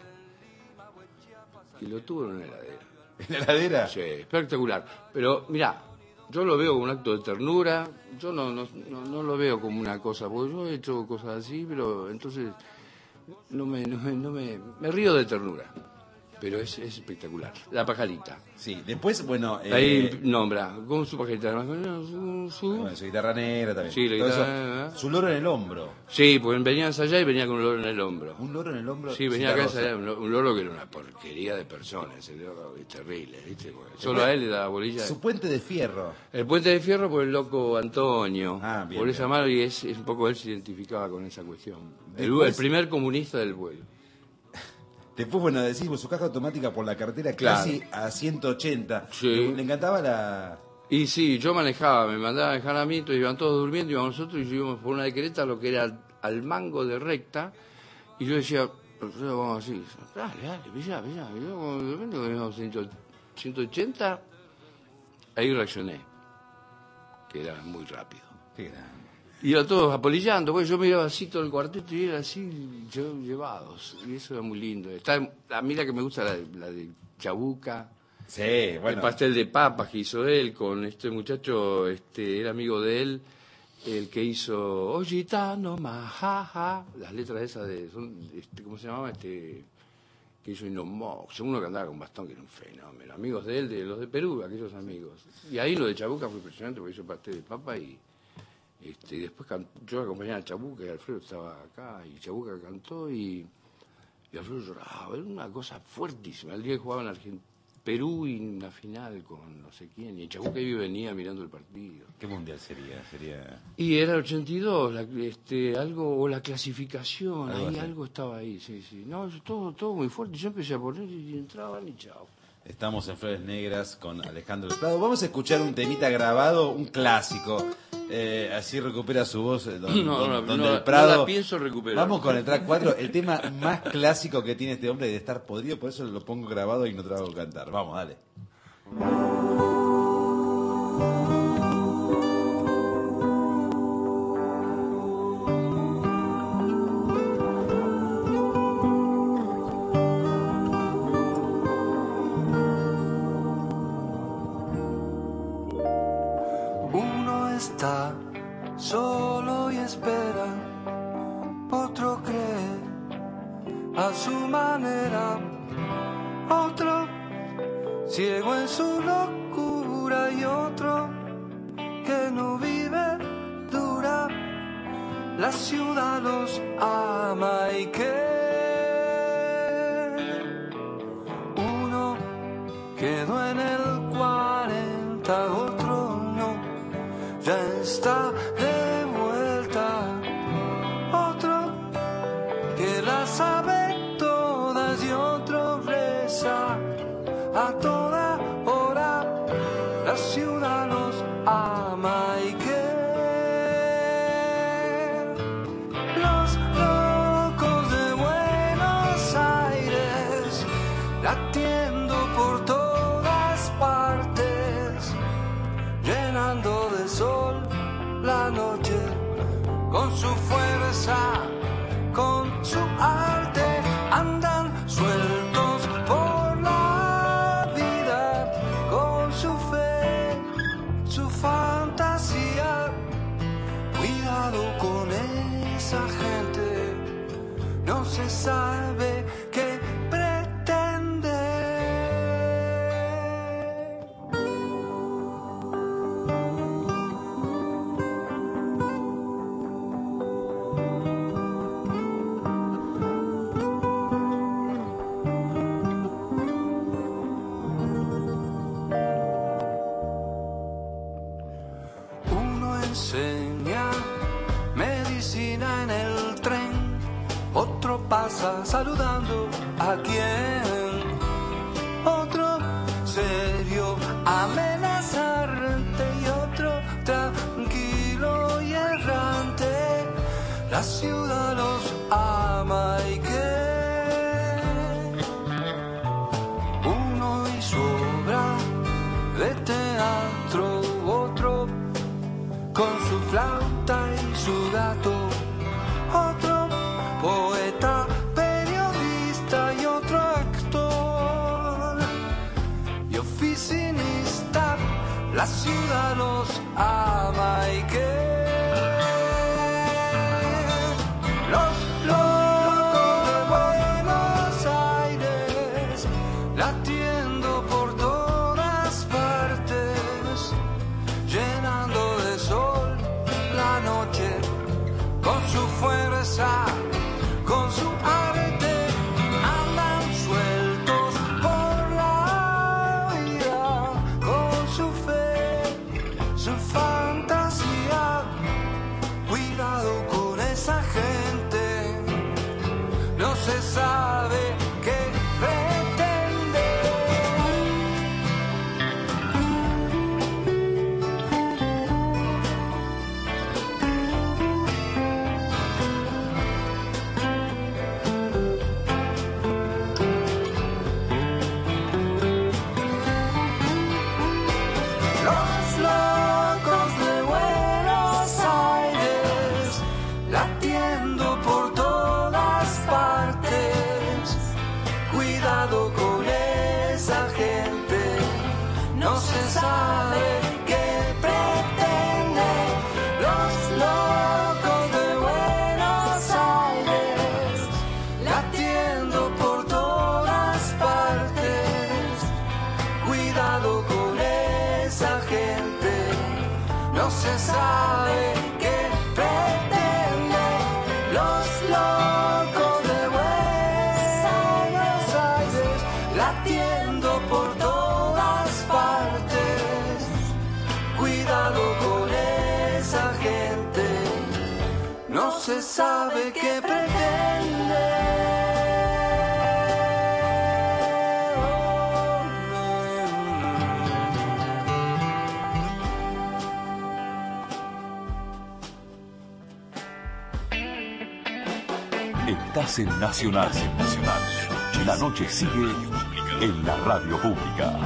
Speaker 12: Y lo tuvo en una heladera.
Speaker 3: ¿En la heladera?
Speaker 12: Sí, espectacular. Pero mirá, yo lo veo como un acto de ternura, yo no, no, no, no lo veo como una cosa, porque yo he hecho cosas así, pero entonces no me, no me, no me, me río de ternura. Pero es, es espectacular. La pajarita.
Speaker 3: Sí, después, bueno... eh,
Speaker 12: Ahí nombra, con su pajarita. Su, su-
Speaker 3: Bueno, su guitarra negra también.
Speaker 12: Sí, la
Speaker 3: Todo
Speaker 12: guitarra,
Speaker 3: eso. Su loro en el hombro.
Speaker 12: Sí, porque venía a ensayar y venía con un loro en el hombro.
Speaker 3: Un loro en el hombro.
Speaker 12: Sí, venía acá a
Speaker 3: Citarrosa.
Speaker 12: ensayar, un loro que era una porquería de personas, el loro es terrible, ¿viste? Porque solo a él le daba bolilla.
Speaker 3: Su puente de fierro.
Speaker 12: El puente de fierro por el loco Antonio,
Speaker 3: Ah, bien,
Speaker 12: por
Speaker 3: bien.
Speaker 12: esa mano, y es, es un poco él se identificaba con esa cuestión. El,
Speaker 3: Después-
Speaker 12: el primer comunista del vuelo.
Speaker 3: Después, bueno, decimos su caja automática por la carretera
Speaker 12: Claro.
Speaker 3: casi a ciento ochenta.
Speaker 12: Sí.
Speaker 3: Le, le encantaba la...
Speaker 12: Y sí, yo manejaba, me mandaba a dejar a mí, entonces iban todos durmiendo, íbamos nosotros y íbamos por una de Querétaro, lo que era al, al mango de recta, y yo decía, "Alfredo, vamos así, dale, dale, pilla, pilla", y yo como de repente cuando íbamos ciento, ciento ochenta, ahí reaccioné, que era muy rápido.
Speaker 3: Qué grande.
Speaker 12: Iba todos apolillando, pues yo miraba así todo el cuarteto y era así, lle- llevados, y eso era muy lindo. Está, a mí la que me gusta la, de- la de Chabuca,
Speaker 3: Sí,
Speaker 12: el
Speaker 3: bueno.
Speaker 12: pastel de papas que hizo él con este muchacho, este era amigo de él, el que hizo Oh Gitano, majaja, las letras esas de, son, este, ¿cómo se llamaba? Este, que hizo Inomox, uno que andaba con bastón, que era un fenómeno, amigos de él, de los de Perú, aquellos amigos. Y ahí lo de Chabuca fue impresionante porque hizo pastel de papa y, este, y después can, yo acompañé a Chabuca y Alfredo estaba acá y Chabuca cantó y, y Alfredo lloraba, era una cosa fuertísima. El día que jugaban Argentina, Perú y una final con no sé quién, y Chabuca iba y venía mirando el partido.
Speaker 3: ¿Qué mundial sería? Sería
Speaker 12: Y era el ochenta y dos, la, este, algo, o la clasificación,
Speaker 3: algo
Speaker 12: ahí
Speaker 3: así.
Speaker 12: algo estaba ahí, sí, sí. No, todo, todo muy fuerte, yo empecé a poner y entraban y chao.
Speaker 3: Estamos en Flores Negras con Alejandro del Prado. Vamos a escuchar un temita grabado, un clásico. Eh, así recupera su voz eh, don,
Speaker 12: No,
Speaker 3: don-
Speaker 12: no,
Speaker 3: don
Speaker 12: no,
Speaker 3: del Prado.
Speaker 12: no la pienso recuperar.
Speaker 3: Vamos con el track cuatro, el tema más clásico que tiene este hombre de estar podrido, por eso lo pongo grabado y no te lo hago cantar. Vamos, dale.
Speaker 11: Uno está solo y espera, otro cree a su manera, otro ciego en su locura y otro que no vive dura. La ciudad los ama y que uno quedó en el cuarenta, otro no, ya está de vuelta, otro que la sabe todas y otro reza a toda hora. La ciudad los ama y que los locos de Buenos Aires latiendo por todas partes, llenando de sol la noche con su fuerza, con su arte, andan sueltos por la vida, con su fe, su fantasía. Cuidado con esa gente, no se sabe qué pretende. Uno enseña medicina en el tren, otro pasa saludando a quien, otro serio amenazante y otro tranquilo y errante. La ciudad los ama y que uno hizo obra de teatro, otro con su flauta y su gato, otro poeta, periodista y otro actor y oficinista. La ciudad los ama y que los locos de Buenos Aires latiendo por todas partes, llenando de sol la noche con su fuerza, con su arte, andan sueltos por la vida, con su fe, su fantasía. Cuidado con esa gente, no se sabe qué pretende. Los locos de Buenos Aires, latiendo por todas partes. Cuidado con esa gente, no se sabe qué pretende.
Speaker 2: Estás en Nacional. Nacional. La noche sigue en la radio pública.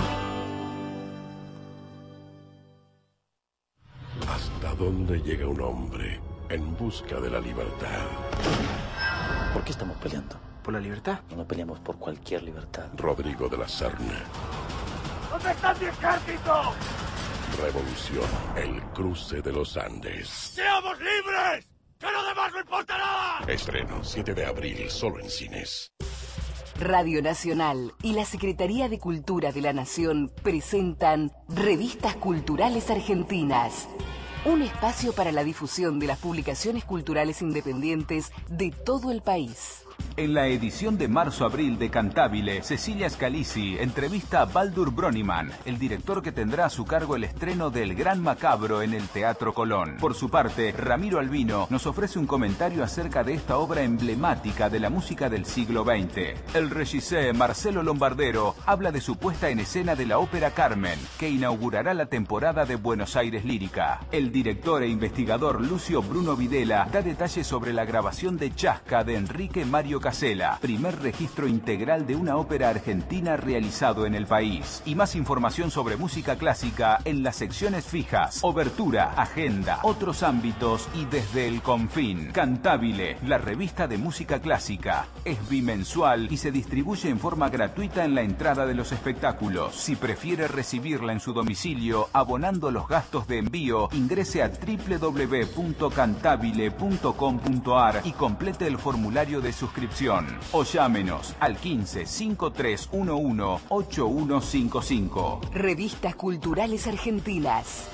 Speaker 13: ¿Hasta dónde llega un hombre en busca de la libertad?
Speaker 14: ¿Por qué estamos peleando?
Speaker 15: ¿Por la libertad?
Speaker 14: No nos peleamos por cualquier libertad.
Speaker 13: Rodrigo de la Serna.
Speaker 16: ¿Dónde está mi ejército?
Speaker 13: Revolución, el cruce de los Andes.
Speaker 16: ¡Seamos libres! ¡Que lo demás no importa nada!
Speaker 13: Estreno siete de abril, solo en cines.
Speaker 1: Radio Nacional y la Secretaría de Cultura de la Nación presentan Revistas Culturales Argentinas. Un espacio para la difusión de las publicaciones culturales independientes de todo el país.
Speaker 17: En la edición de marzo-abril de Cantabile, Cecilia Scalisi entrevista a Baldur Broniman, el director que tendrá a su cargo el estreno del Gran Macabro en el Teatro Colón. Por su parte, Ramiro Albino nos ofrece un comentario acerca de esta obra emblemática de la música del siglo veinte. El regisseur Marcelo Lombardero habla de su puesta en escena de la ópera Carmen, que inaugurará la temporada de Buenos Aires Lírica. El director e investigador Lucio Bruno Videla da detalles sobre la grabación de Chasca de Enrique Mario Casella, primer registro integral de una ópera argentina realizado en el país. Y más información sobre música clásica en las secciones fijas, obertura, agenda, otros ámbitos y desde el confín. Cantabile, la revista de música clásica. Es bimensual y se distribuye en forma gratuita en la entrada de los espectáculos. Si prefiere recibirla en su domicilio, abonando los gastos de envío, ingrese a doble u doble u doble u punto cantabile punto com punto a r y complete el formulario de suscripción. O llámenos al quince, cincuenta y tres once, ochenta y uno cincuenta y cinco.
Speaker 1: Revistas Culturales Argentinas.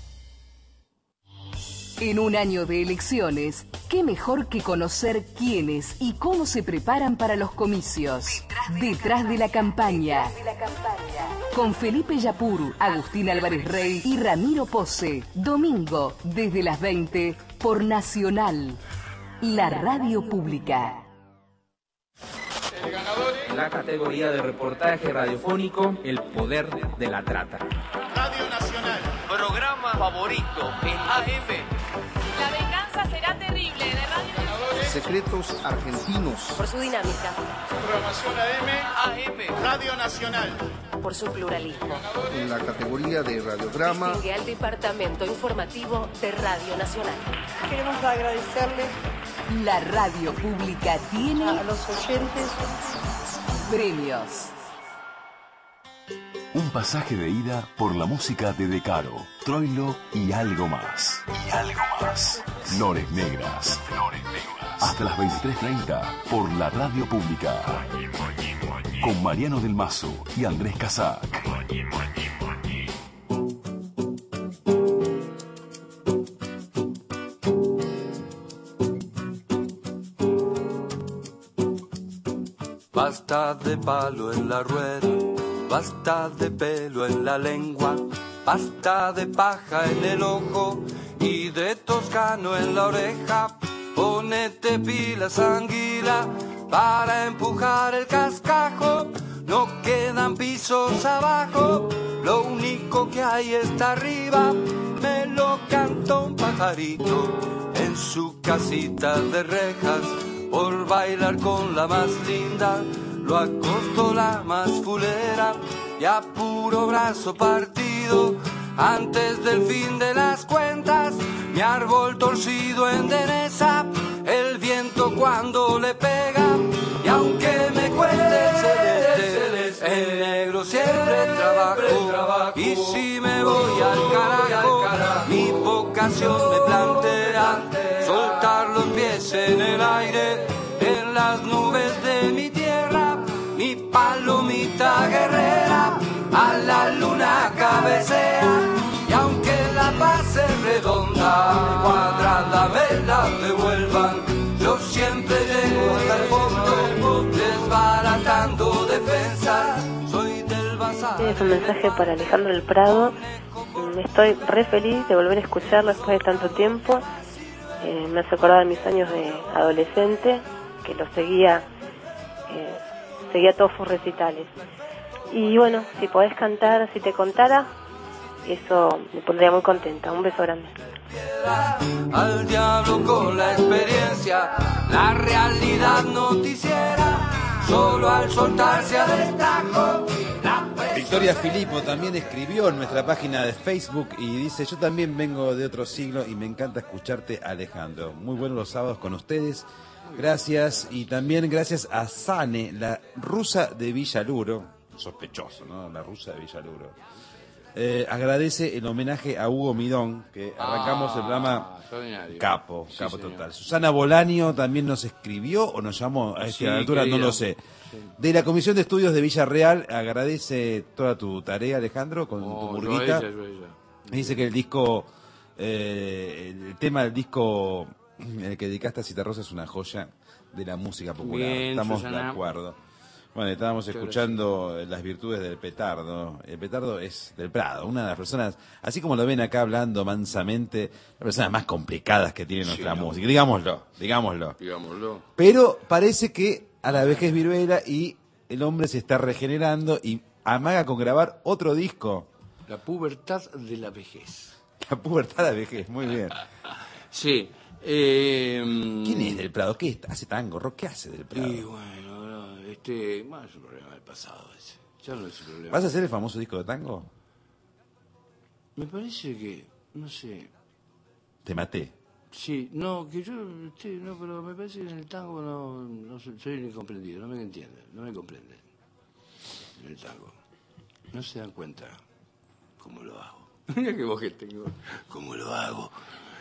Speaker 1: En un año de elecciones, ¿qué mejor que conocer quiénes y cómo se preparan para los comicios? Detrás de la campaña. Con Felipe Yapur, Agustín Álvarez Rey y Ramiro Pose. Domingo, desde las veinte, por Nacional, la radio pública.
Speaker 18: El ganador es la categoría de reportaje radiofónico, El Poder de la Trata.
Speaker 19: Radio Nacional. Programa favorito en A M.
Speaker 20: La venganza será terrible de Radio Nacional.
Speaker 15: Secretos argentinos.
Speaker 20: Por su dinámica.
Speaker 19: Programación A M. A M. Radio Nacional.
Speaker 20: Por su pluralismo.
Speaker 15: En la categoría de radiodrama.
Speaker 20: Distingue al Departamento Informativo de Radio Nacional.
Speaker 21: Queremos agradecerle.
Speaker 1: La radio pública tiene
Speaker 21: a los oyentes
Speaker 1: premios.
Speaker 2: Un pasaje de ida por la música de De Caro, Troilo y algo más. Y algo más. Flores Negras. Flores Negras. Hasta las veintitrés treinta por la radio pública. Con Mariano del Mazo y Andrés Casac.
Speaker 11: Basta de palo en la rueda, basta de pelo en la lengua, basta de paja en el ojo y de toscano en la oreja. Ponete pilas, anguila, para empujar el cascajo. No quedan pisos abajo, lo único que hay está arriba. Me lo cantó un pajarito en su casita de rejas. Por bailar con la más linda, lo acostó la más fulera y a puro brazo partido, antes del fin de las cuentas, mi árbol torcido endereza el viento cuando le pega. Y aunque me cueste el celeste, el negro siempre trabajo, y si me voy al carajo, mi vocación me plantea soltar los pies en el aire, en las nubes de mi tierra, mi palomita guerrera a la luna cabecea. Y aunque la paz es redonda, cuadrada me la devuelvan, yo
Speaker 4: mensaje para Alejandro del Prado. Mm, Estoy re feliz de volver a escucharlo después de tanto tiempo. Eh, me hace acordar mis años de adolescente, que lo seguía, eh, seguía todos sus recitales. Y bueno, si podés cantar, si te contara, eso me pondría muy contenta. Un beso grande.
Speaker 11: Al diablo con la experiencia, la realidad noticiera, solo al soltarse a destajo.
Speaker 3: Victoria Filippo también escribió en nuestra página de Facebook y dice: yo también vengo de otro siglo y me encanta escucharte, Alejandro. Muy buenos los sábados con ustedes. Gracias. Y también gracias a Sane, la rusa de Villaluro. Sospechoso, ¿no? La rusa de Villaluro. Eh, agradece el homenaje a Hugo Midón, que arrancamos
Speaker 12: Ah,
Speaker 3: el programa
Speaker 12: extraordinario.
Speaker 3: capo,
Speaker 12: Sí,
Speaker 3: capo
Speaker 12: señor.
Speaker 3: total. Susana Bolanio también nos escribió o nos llamó a esta
Speaker 12: Sí,
Speaker 3: altura, no
Speaker 12: querida.
Speaker 3: lo sé.
Speaker 12: Sí.
Speaker 3: De la Comisión de Estudios de Villarreal, agradece toda tu tarea, Alejandro, con
Speaker 12: Oh,
Speaker 3: tu
Speaker 12: yo
Speaker 3: burguita.
Speaker 12: a ella, yo a ella.
Speaker 3: Dice que el disco, eh, el tema del disco, el que dedicaste a Citarrosa, es una joya de la música popular.
Speaker 12: Bien,
Speaker 3: Estamos
Speaker 12: Susana.
Speaker 3: de acuerdo. Bueno, estábamos
Speaker 12: Muchas
Speaker 3: escuchando las virtudes del petardo. El petardo es del Prado, una de las personas, así como lo ven acá hablando mansamente, las personas más complicadas que tiene nuestra
Speaker 12: Sí, no.
Speaker 3: música. Digámoslo, digámoslo.
Speaker 12: Digámoslo.
Speaker 3: Pero parece que a la vejez viruela y el hombre se está regenerando y amaga con grabar otro disco.
Speaker 12: La pubertad de la vejez.
Speaker 3: La pubertad de la vejez, muy bien.
Speaker 12: Sí. Eh,
Speaker 3: ¿Quién es del Prado? ¿Qué hace tango? ¿Rock? ¿Qué hace del Prado?
Speaker 12: Y bueno, no, este, más es un problema del pasado ese. Ya no es un problema.
Speaker 3: ¿Vas a hacer el famoso disco de tango?
Speaker 12: Me parece que, no sé.
Speaker 3: Te maté.
Speaker 12: Sí, no, que yo, sí, no, pero me parece que en el tango no, no soy, soy un incomprendido, no me entienden, no me comprenden. En el tango. No se dan cuenta cómo lo hago. Mira qué voz que tengo. ¿Cómo lo hago?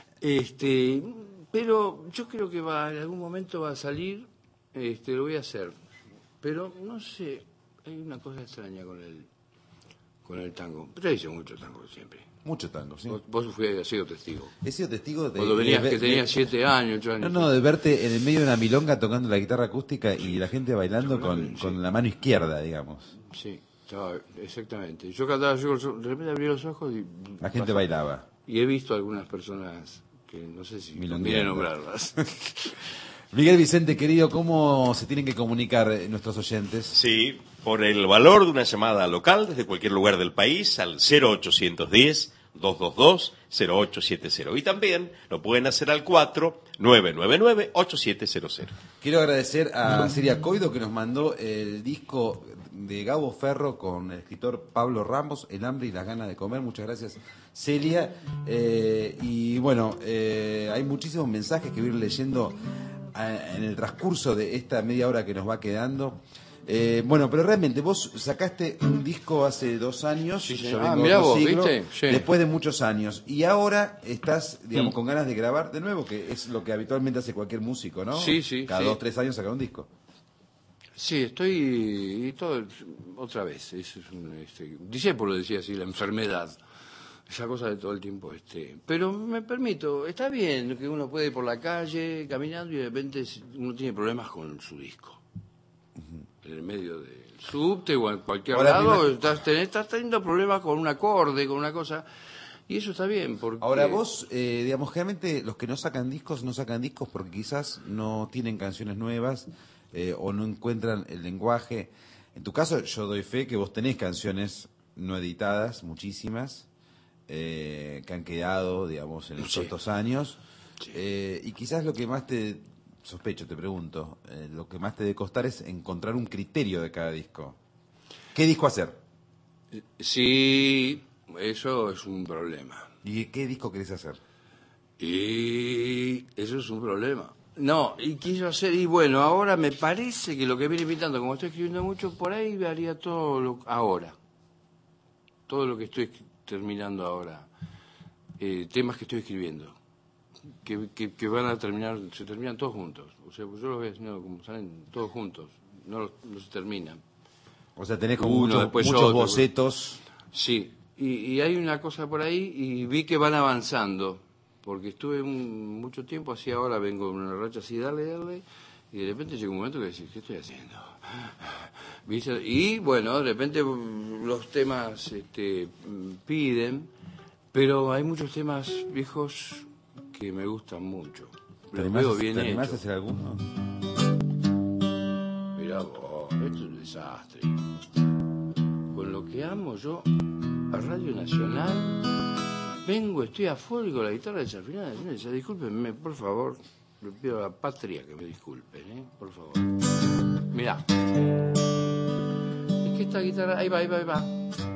Speaker 12: Este, pero yo creo que va, en algún momento va a salir, este, lo voy a hacer. Pero no sé, hay una cosa extraña con el, con el tango. Pero hice mucho tango siempre.
Speaker 3: Mucho tango, sí.
Speaker 12: Vos, vos fuiste, has sido testigo.
Speaker 3: He sido testigo de...
Speaker 12: Cuando venías
Speaker 3: de-
Speaker 12: que
Speaker 3: de-
Speaker 12: tenías siete años, ocho
Speaker 3: No,
Speaker 12: años.
Speaker 3: no, de verte en el medio de una milonga tocando la guitarra acústica y la gente bailando con, con la mano izquierda, digamos.
Speaker 12: Sí, estaba, exactamente. Yo cantaba, yo de repente abrí los ojos y...
Speaker 3: La gente
Speaker 12: pasó.
Speaker 3: bailaba.
Speaker 12: Y he visto algunas personas que no sé si conviene
Speaker 3: Milongueando.
Speaker 12: nombrarlas.
Speaker 3: Miguel Vicente, querido, ¿cómo se tienen que comunicar eh, nuestros oyentes?
Speaker 8: Sí, por el valor de una llamada local desde cualquier lugar del país al cero ochocientos diez, doscientos veintidós, cero ocho siete cero. Y también lo pueden hacer al cuatro nueve nueve nueve, ocho siete cero cero.
Speaker 3: Quiero agradecer a Celia Coido que nos mandó el disco de Gabo Ferro con el escritor Pablo Ramos, El hambre y las ganas de comer. Muchas gracias, Celia. Eh, y bueno, eh, hay muchísimos mensajes que voy a ir leyendo eh, en el transcurso de esta media hora que nos va quedando. Eh, bueno, pero realmente vos sacaste un disco hace dos años,
Speaker 12: Sí,
Speaker 3: yo
Speaker 12: señor. Ah,
Speaker 3: vengo de
Speaker 12: mirá
Speaker 3: otro
Speaker 12: vos,
Speaker 3: siglo,
Speaker 12: ¿viste? Sí.
Speaker 3: después de muchos años, y ahora estás, digamos,
Speaker 12: Mm.
Speaker 3: con ganas de grabar de nuevo, que es lo que habitualmente hace cualquier músico, ¿no?
Speaker 12: Sí, sí,
Speaker 3: Cada
Speaker 12: sí.
Speaker 3: dos, tres años sacar un disco.
Speaker 12: Sí, estoy y todo otra vez. Es, es un, este, Discépolo decía así, la enfermedad, esa cosa de todo el tiempo. Este, pero me permito, está bien que uno puede ir por la calle caminando y de repente uno tiene problemas con su disco. En el medio del subte o en cualquier
Speaker 3: Ahora,
Speaker 12: lado
Speaker 3: me-
Speaker 12: estás, ten- estás teniendo problemas con un acorde, con una cosa. Y eso está bien, porque...
Speaker 3: Ahora vos, eh, digamos, generalmente los que no sacan discos, no sacan discos porque quizás no tienen canciones nuevas eh, o no encuentran el lenguaje. En tu caso, yo doy fe que vos tenés canciones no editadas, muchísimas, eh, que han quedado, digamos, en
Speaker 12: Sí.
Speaker 3: todos estos años. Eh, y quizás lo que más te, sospecho, te pregunto, eh, lo que más te debe costar es encontrar un criterio de cada disco. ¿Qué disco hacer?
Speaker 12: Sí, eso es un problema.
Speaker 3: ¿Y qué disco querés hacer?
Speaker 12: Y eso es un problema. No, y quiso hacer, y bueno, ahora me parece que lo que viene invitando, como estoy escribiendo mucho, por ahí haría todo lo, ahora. Todo lo que estoy escri- terminando ahora. Eh, temas que estoy escribiendo. Que, que, que van a terminar, se terminan todos juntos. O sea, pues yo los voy haciendo como salen todos juntos. No, los- no se terminan.
Speaker 3: O sea, tenés como
Speaker 12: Uno,
Speaker 3: muchos,
Speaker 12: después
Speaker 3: muchos
Speaker 12: otro.
Speaker 3: bocetos.
Speaker 12: Sí, y, y hay una cosa por ahí y vi que van avanzando, porque estuve un- mucho tiempo, así ahora vengo en una racha así, dale, dale, Y de repente llega un momento que decís, ¿qué estoy haciendo? ¿Viste? Y bueno, de repente los temas este, piden, pero hay muchos temas viejos que me gustan mucho.
Speaker 3: ¿Te
Speaker 12: Los veo
Speaker 3: animás,
Speaker 12: bien
Speaker 3: ¿te animás
Speaker 12: hechos.
Speaker 3: a hacer alguno?
Speaker 12: Mirá vos, esto es un desastre. Con lo que amo yo a Radio Nacional, vengo, estoy a fuego con la guitarra desafinada. Señores, discúlpenme, por favor. Le pido a la patria que me disculpen, ¿eh? Por favor. Mirá. Es que esta guitarra... Ahí va, ahí va, ahí va.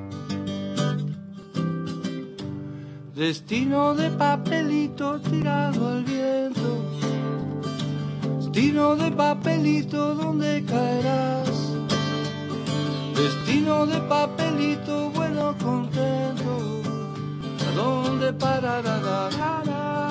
Speaker 12: Destino de papelito tirado al viento. Destino de papelito, ¿dónde caerás? Destino de papelito, bueno, contento. ¿A dónde parará?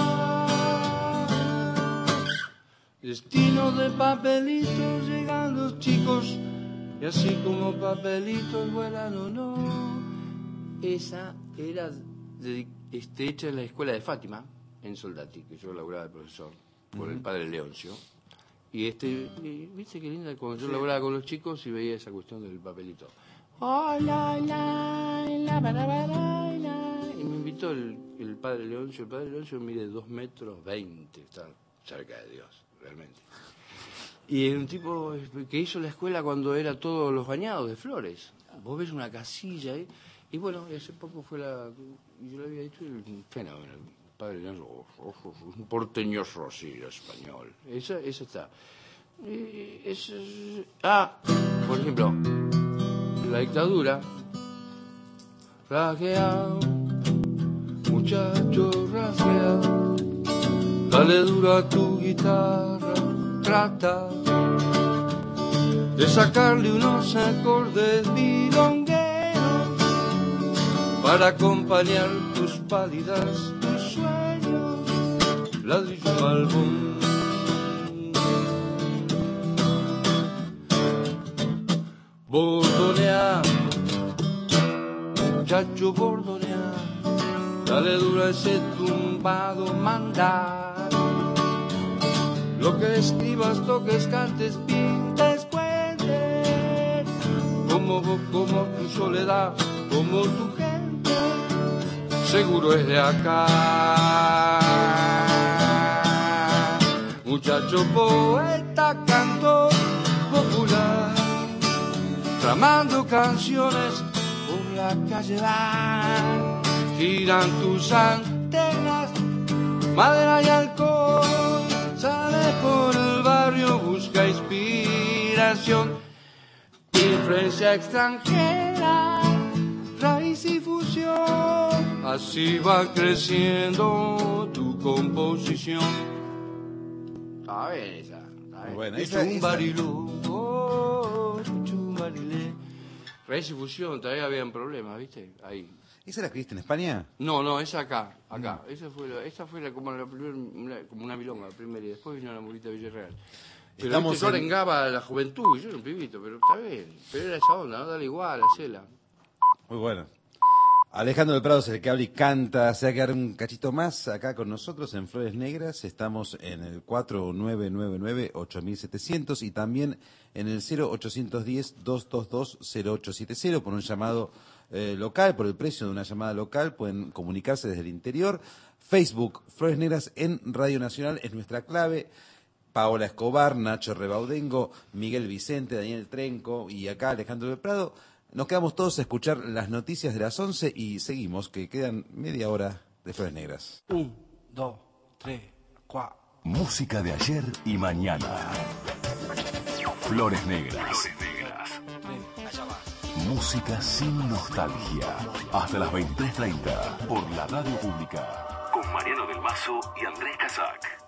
Speaker 12: Destino de papelitos, llegan los chicos, y así como papelitos vuelan o no. Esa era de, este, hecha en la escuela de Fátima, en Soldati, que yo laburaba de profesor, por el padre Leoncio. Y este, y, viste qué linda, cuando yo laburaba con los chicos y veía esa cuestión del papelito. Oh, la, la, la, la, la, la, la. Y me invitó el, el padre Leoncio. El padre Leoncio mide dos metros veinte, está cerca de Dios. Realmente. Y un tipo que hizo la escuela cuando era todos los bañados de flores. Vos ves una casilla ahí. Y bueno, hace poco fue la... Yo le había dicho un fenómeno. El padre Leoncio, oh, oh, oh, un porteñoso así, español. Eso, eso está. Y eso es... Ah, por ejemplo, la dictadura. Rajeado, muchacho rajeado. Dale duro a tu guitarra, trata de sacarle unos acordes milongueros para acompañar tus pálidas, tus sueños, ladrillo album. Bordonea, muchacho bordonea, dale duro a ese tumbado mandar. Lo que escribas, toques, cantes, pintes, cuentes, como vos, como tu soledad, como tu gente, seguro es de acá. Muchacho poeta, cantor popular, tramando canciones por la calle van, giran tus antenas, madera y alcohol. Sale por el barrio, busca inspiración, influencia extranjera, raíz y fusión. Así va creciendo tu composición. A ver esa. A ver.
Speaker 3: Bueno, esa,
Speaker 12: un
Speaker 3: esa.
Speaker 12: barilú, oh, un barilé. Raíz y fusión, todavía habían problemas, ¿viste? Ahí.
Speaker 3: ¿Esa la escribiste en España?
Speaker 12: No, no, esa acá, acá. No. Esa fue, la, esa fue la, como, la primer, una, como una milonga, la primera, y después vino la Murita Villarreal. Pero
Speaker 3: Estamos
Speaker 12: este, yo
Speaker 3: en...
Speaker 12: arengaba a la juventud, yo era un pibito, pero está bien. Pero era esa onda, ¿no? Dale igual, hacela.
Speaker 3: Muy bueno. Alejandro del Prado es el que habla y canta. Se va a quedar un cachito más acá con nosotros en Flores Negras. Estamos en el cuatro nueve nueve nueve ocho siete cero cero y también en el cero ochocientos diez dos dos dos cero ocho siete cero por un llamado eh, local, por el precio de una llamada local. Pueden comunicarse desde el interior. Facebook, Flores Negras en Radio Nacional es nuestra clave. Paola Escobar, Nacho Rebaudengo, Miguel Vicente, Daniel Trenco y acá Alejandro del Prado. Nos quedamos todos a escuchar las noticias de las once y seguimos, que quedan media hora de Flores Negras.
Speaker 6: Un, dos, tres, cuatro.
Speaker 2: Música de ayer y mañana. Flores Negras. Música sin nostalgia. Hasta las veintitrés treinta por la Radio Pública. Con Mariano del Mazo y Andrés Casac.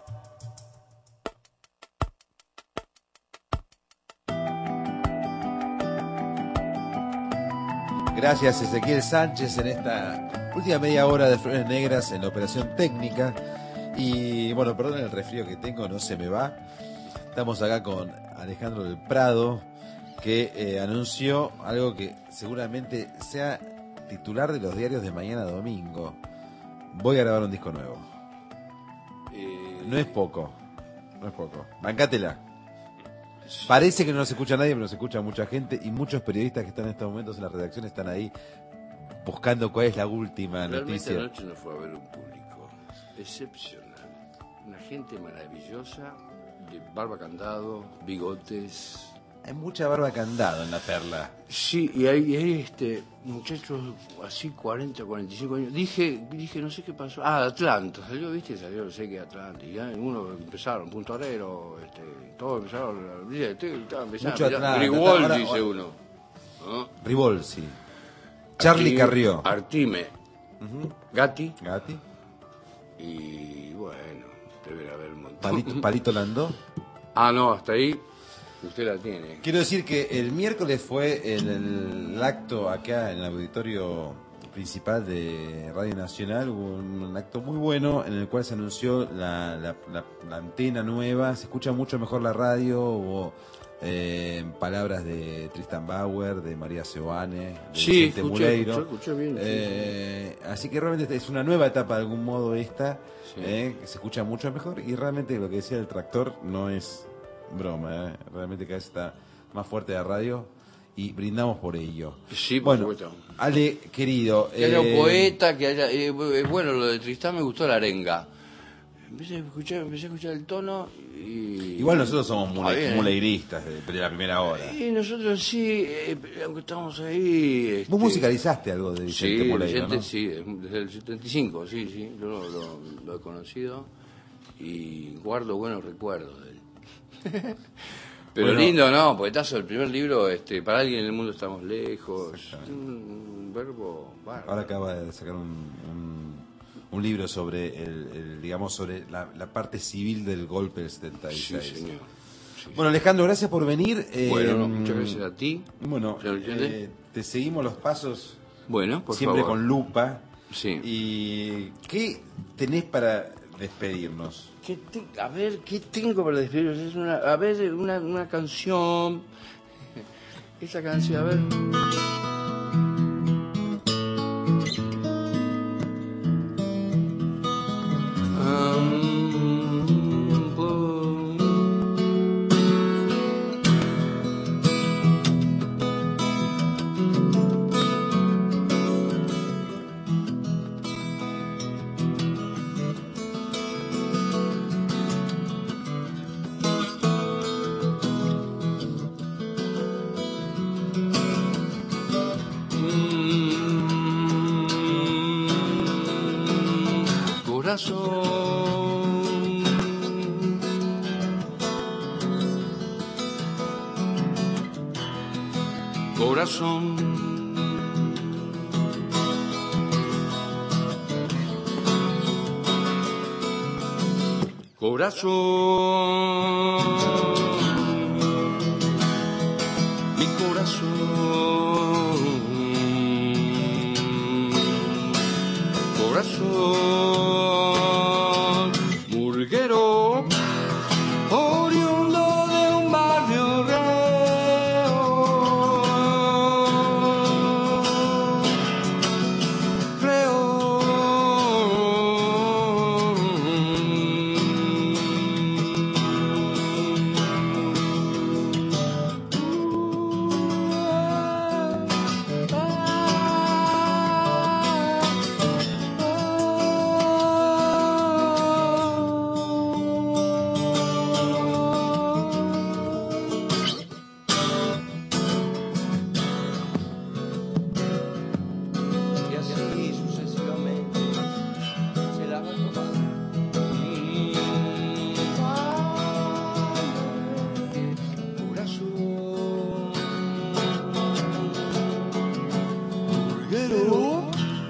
Speaker 3: Gracias Ezequiel Sánchez en esta última media hora de Flores Negras en la operación técnica. Y bueno, perdón el resfrío que tengo, no se me va. Estamos acá con Alejandro del Prado, que eh, anunció algo que seguramente sea titular de los diarios de mañana a domingo. Voy a grabar un disco nuevo.
Speaker 12: Eh...
Speaker 3: No es poco, no es poco. Bancátela. Parece que no nos escucha nadie, pero nos escucha mucha gente y muchos periodistas que están en estos momentos en la redacción están ahí buscando cuál es la última
Speaker 12: Realmente
Speaker 3: noticia.
Speaker 12: anoche no fue a ver un público excepcional. Una gente maravillosa, de barba candado, bigotes.
Speaker 3: Hay mucha barba candado en la Perla.
Speaker 12: Sí, y hay, hay este muchachos así cuarenta, cuarenta y cinco años. Dije, dije, no sé qué pasó. Ah, Atlanta, salió, viste, salió, no sé qué Atlanta. Y ya uno empezaron, Punto Arero, este, todos empezaron, viste, estaban empezando.
Speaker 3: Mucho Atlanta.
Speaker 12: Grigol,
Speaker 3: Ahora-
Speaker 12: dice
Speaker 3: ahora-
Speaker 12: uno. ¿No?
Speaker 3: Rivolsi. Charlie
Speaker 12: Artime-
Speaker 3: Carrió.
Speaker 12: Artime.
Speaker 3: Ujú.
Speaker 12: Gatti.
Speaker 3: Gatti.
Speaker 12: Y bueno, debe haber un montón.
Speaker 3: Palito, Palito Landó.
Speaker 12: Ah, no, hasta ahí usted la tiene.
Speaker 3: Quiero decir que el miércoles fue el, el acto acá en el auditorio principal de Radio Nacional, hubo un, un acto muy bueno en el cual se anunció la, la, la, la antena nueva, se escucha mucho mejor la radio, hubo eh, palabras de Tristan Bauer, de María Seoane, de
Speaker 12: Sí,
Speaker 3: Vicente
Speaker 12: escuché,
Speaker 3: Muleiro.
Speaker 12: escuché, escuché bien, sí,
Speaker 3: Eh, así que realmente es una nueva etapa de algún modo esta,
Speaker 12: Sí.
Speaker 3: eh, que se escucha mucho mejor y realmente lo que decía el tractor no es broma, eh. Realmente cada vez está más fuerte la radio y brindamos por ello.
Speaker 12: Sí, por
Speaker 3: bueno,
Speaker 12: supuesto.
Speaker 3: Ale, querido.
Speaker 12: Que haya un
Speaker 3: eh,
Speaker 12: poeta, que haya... eh, bueno, lo de Tristán me gustó la arenga. Empecé a escuchar, empecé a escuchar el tono y...
Speaker 3: Igual nosotros somos
Speaker 12: Está
Speaker 3: mule,
Speaker 12: bien, ¿eh?
Speaker 3: muleiristas de, de la primera hora.
Speaker 12: Y nosotros sí, eh, aunque estamos ahí... Este...
Speaker 3: Vos musicalizaste algo de Vicente
Speaker 12: Sí,
Speaker 3: Muleiro,
Speaker 12: Vicente,
Speaker 3: ¿no?
Speaker 12: sí, desde el setenta y cinco, sí, sí, yo lo, lo- lo he conocido y guardo buenos recuerdos de él. Pero
Speaker 3: Bueno.
Speaker 12: lindo, ¿no? Poetazo, el primer libro, este, para alguien en el mundo estamos lejos, un verbo bárbaro.
Speaker 3: Ahora acaba de sacar un, un, un libro sobre el, el, digamos sobre la, la parte civil del golpe del setenta y seis.
Speaker 12: Sí, señor.
Speaker 3: Bueno, Alejandro, gracias por venir. eh,
Speaker 12: Bueno, no, muchas gracias a ti.
Speaker 3: Bueno,
Speaker 12: señor Vicente.
Speaker 3: eh, te seguimos los pasos.
Speaker 12: Bueno, por
Speaker 3: siempre
Speaker 12: favor.
Speaker 3: con lupa.
Speaker 12: Sí.
Speaker 3: ¿Y qué tenés para despedirnos?
Speaker 12: ¿Qué te- a ver, ¿qué tengo para despedirnos? Es una, a ver, una, una canción. Esa canción, a ver. Um, boom. Corazón, corazón, corazón, mi corazón, corazón, murguero, oriundo de un barrio reo, reo. Y así sucesivamente se la va a tomar. Corazón, burguero,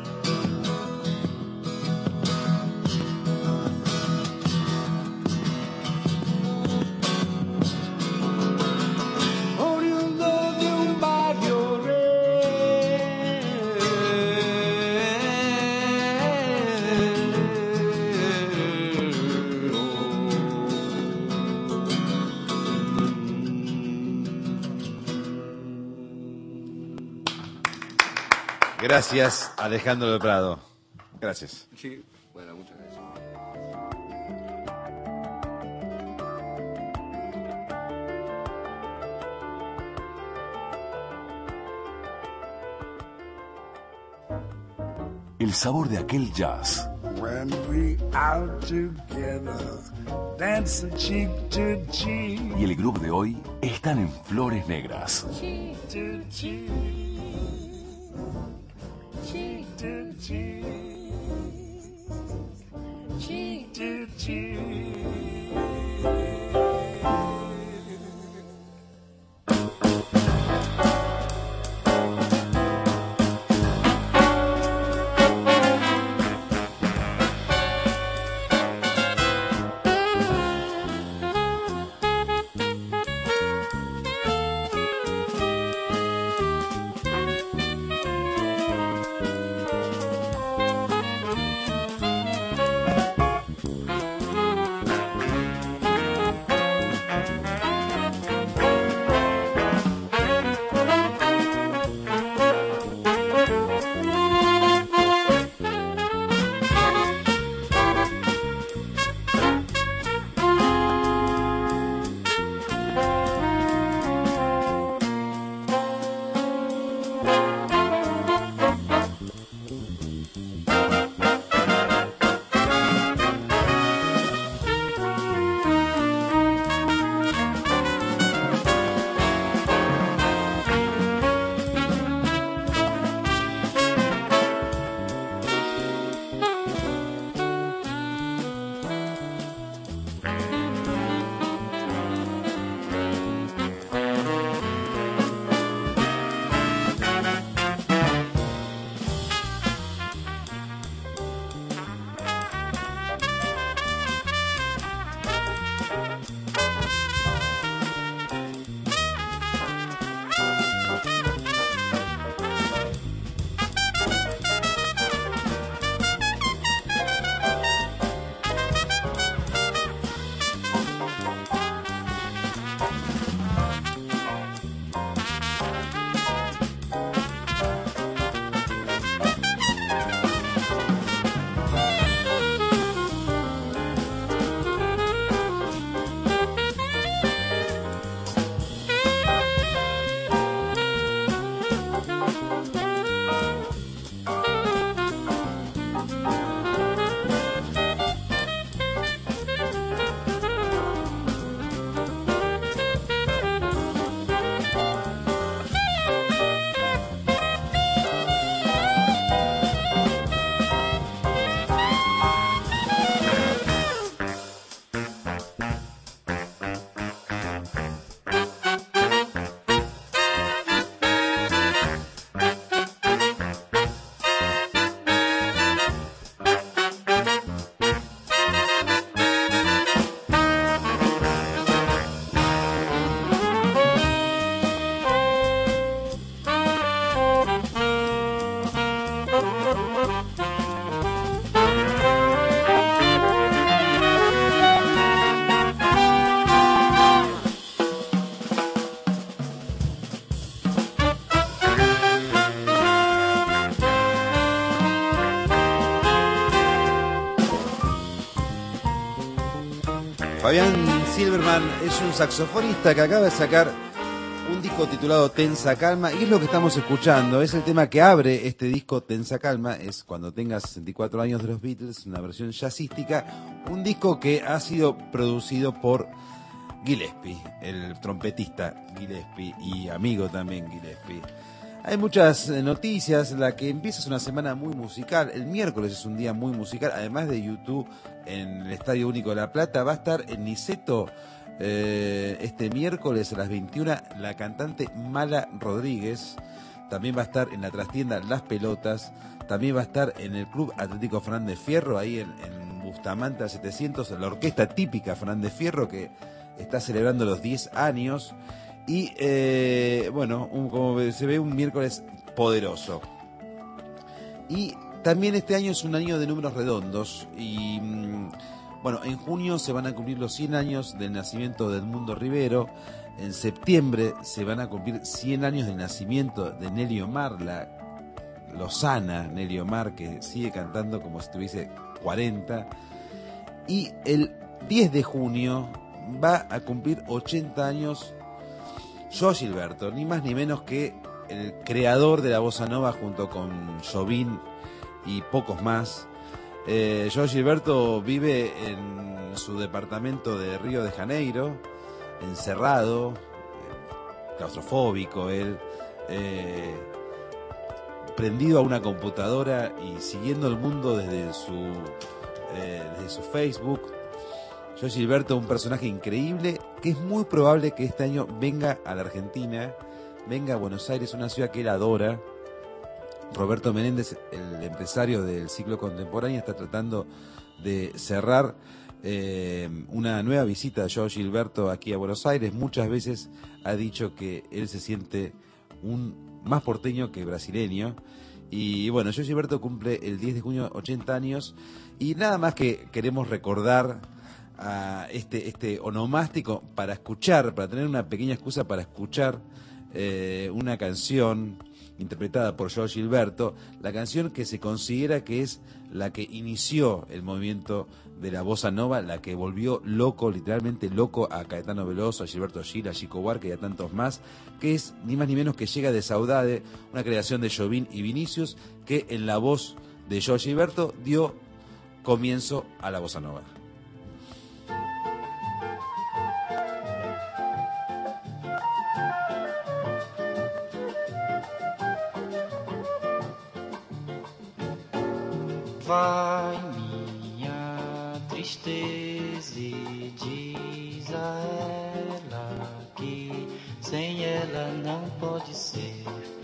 Speaker 12: oriundo de un barrio
Speaker 3: Gracias, Alejandro del Prado. Gracias.
Speaker 12: Sí, bueno, muchas gracias.
Speaker 2: el sabor de aquel jazz.
Speaker 5: When we out together, dancing cheek to cheek.
Speaker 2: Y el grupo de hoy están en Flores Negras.
Speaker 5: Cheek to cheek. Cheek to cheek. Cheek to cheek.
Speaker 3: Fabián Silverman es un saxofonista que acaba de sacar un disco titulado Tensa Calma, y es lo que estamos escuchando. Es el tema que abre este disco, Tensa Calma. Es Cuando tengas sesenta y cuatro años, de los Beatles, una versión jazzística. Un disco que ha sido producido por Gillespie, el trompetista Gillespie y amigo también Gillespie. Hay muchas noticias. La que empieza es una semana muy musical. El miércoles es un día muy musical. Además de YouTube, en el Estadio Único de La Plata va a estar en Niceto eh, este miércoles a las veintiuna la cantante Mala Rodríguez. También va a estar en la trastienda Las Pelotas. También va a estar en el Club Atlético Fernández Fierro, ahí en, en Bustamante al setecientos, la orquesta típica Fernández Fierro, que está celebrando los diez años. Y eh, bueno, un, como se ve, un miércoles poderoso. Y también este año es un año de números redondos. Y bueno, en junio se van a cumplir los cien años del nacimiento de Edmundo Rivero. En septiembre se van a cumplir cien años del nacimiento de Nelly Omar, la lozana Nelly Omar, que sigue cantando como si tuviese cuarenta. Y el diez de junio va a cumplir ochenta años Joe Gilberto, ni más ni menos que el creador de la bossa nova junto con Jobim y pocos más. Eh, João Gilberto vive en su departamento de Río de Janeiro, encerrado, eh, claustrofóbico él, eh, prendido a una computadora y siguiendo el mundo desde su, eh, desde su Facebook. João Gilberto, un personaje increíble, que es muy probable que este año venga a la Argentina, venga a Buenos Aires, una ciudad que él adora. Roberto Menéndez, el empresario del ciclo contemporáneo, está tratando de cerrar eh, una nueva visita de João Gilberto aquí a Buenos Aires. Muchas veces ha dicho que él se siente un más porteño que brasileño. Y bueno, João Gilberto cumple el diez de junio ochenta años, y nada más que queremos recordar a este, este onomástico para escuchar, para tener una pequeña excusa para escuchar eh, una canción interpretada por João Gilberto, la canción que se considera que es la que inició el movimiento de la bossa nova, la que volvió loco, literalmente loco, a Caetano Veloso, a Gilberto Gil, a Chico Buarque y a tantos más, que es ni más ni menos que Llega de Saudade, una creación de Jobim y Vinicius, que en la voz de João Gilberto dio comienzo a la bossa nova.
Speaker 7: Vai minha tristeza e diz a ela que sem ela não pode ser.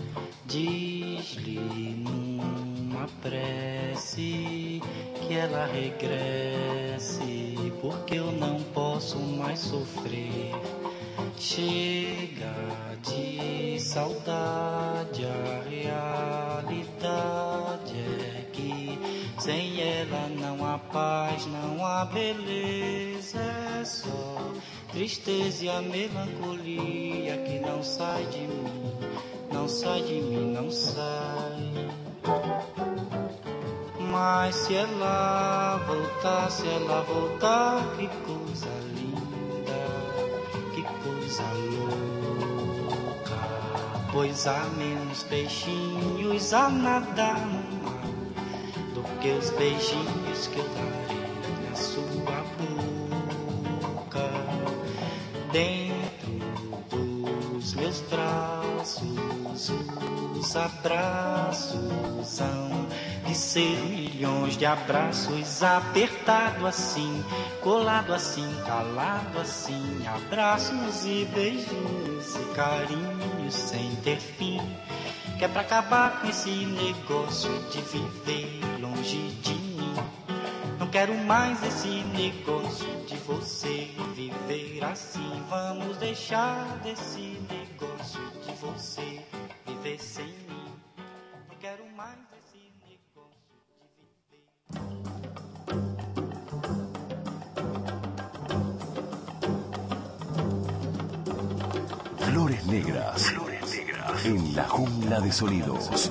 Speaker 7: Diz-lhe numa prece que ela regresse, porque eu não posso mais sofrer. Chega de saudade, a realidade é que sem ela não há paz, não há beleza, é só tristeza e a melancolia que não sai de mim, não sai de mim, não sai. Mas se ela voltar, se ela voltar, que coisa linda, que coisa louca, pois há menos peixinhos a nadar no mar do que os beijinhos que eu darei na sua boca. Dentro dos meus braços, os abraços hão de ser milhões de abraços, apertado assim, colado assim, calado assim, abraços e beijinhos e carinhos sem ter fim, que é pra acabar com esse negócio de viver longe de mim. Não quero mais esse negócio de você viver assim. Vamos deixar desse negócio de você viver sem mim. Não quero mais esse negócio
Speaker 2: de viver. Flores negras. Flores negras. En la jungla de sonidos.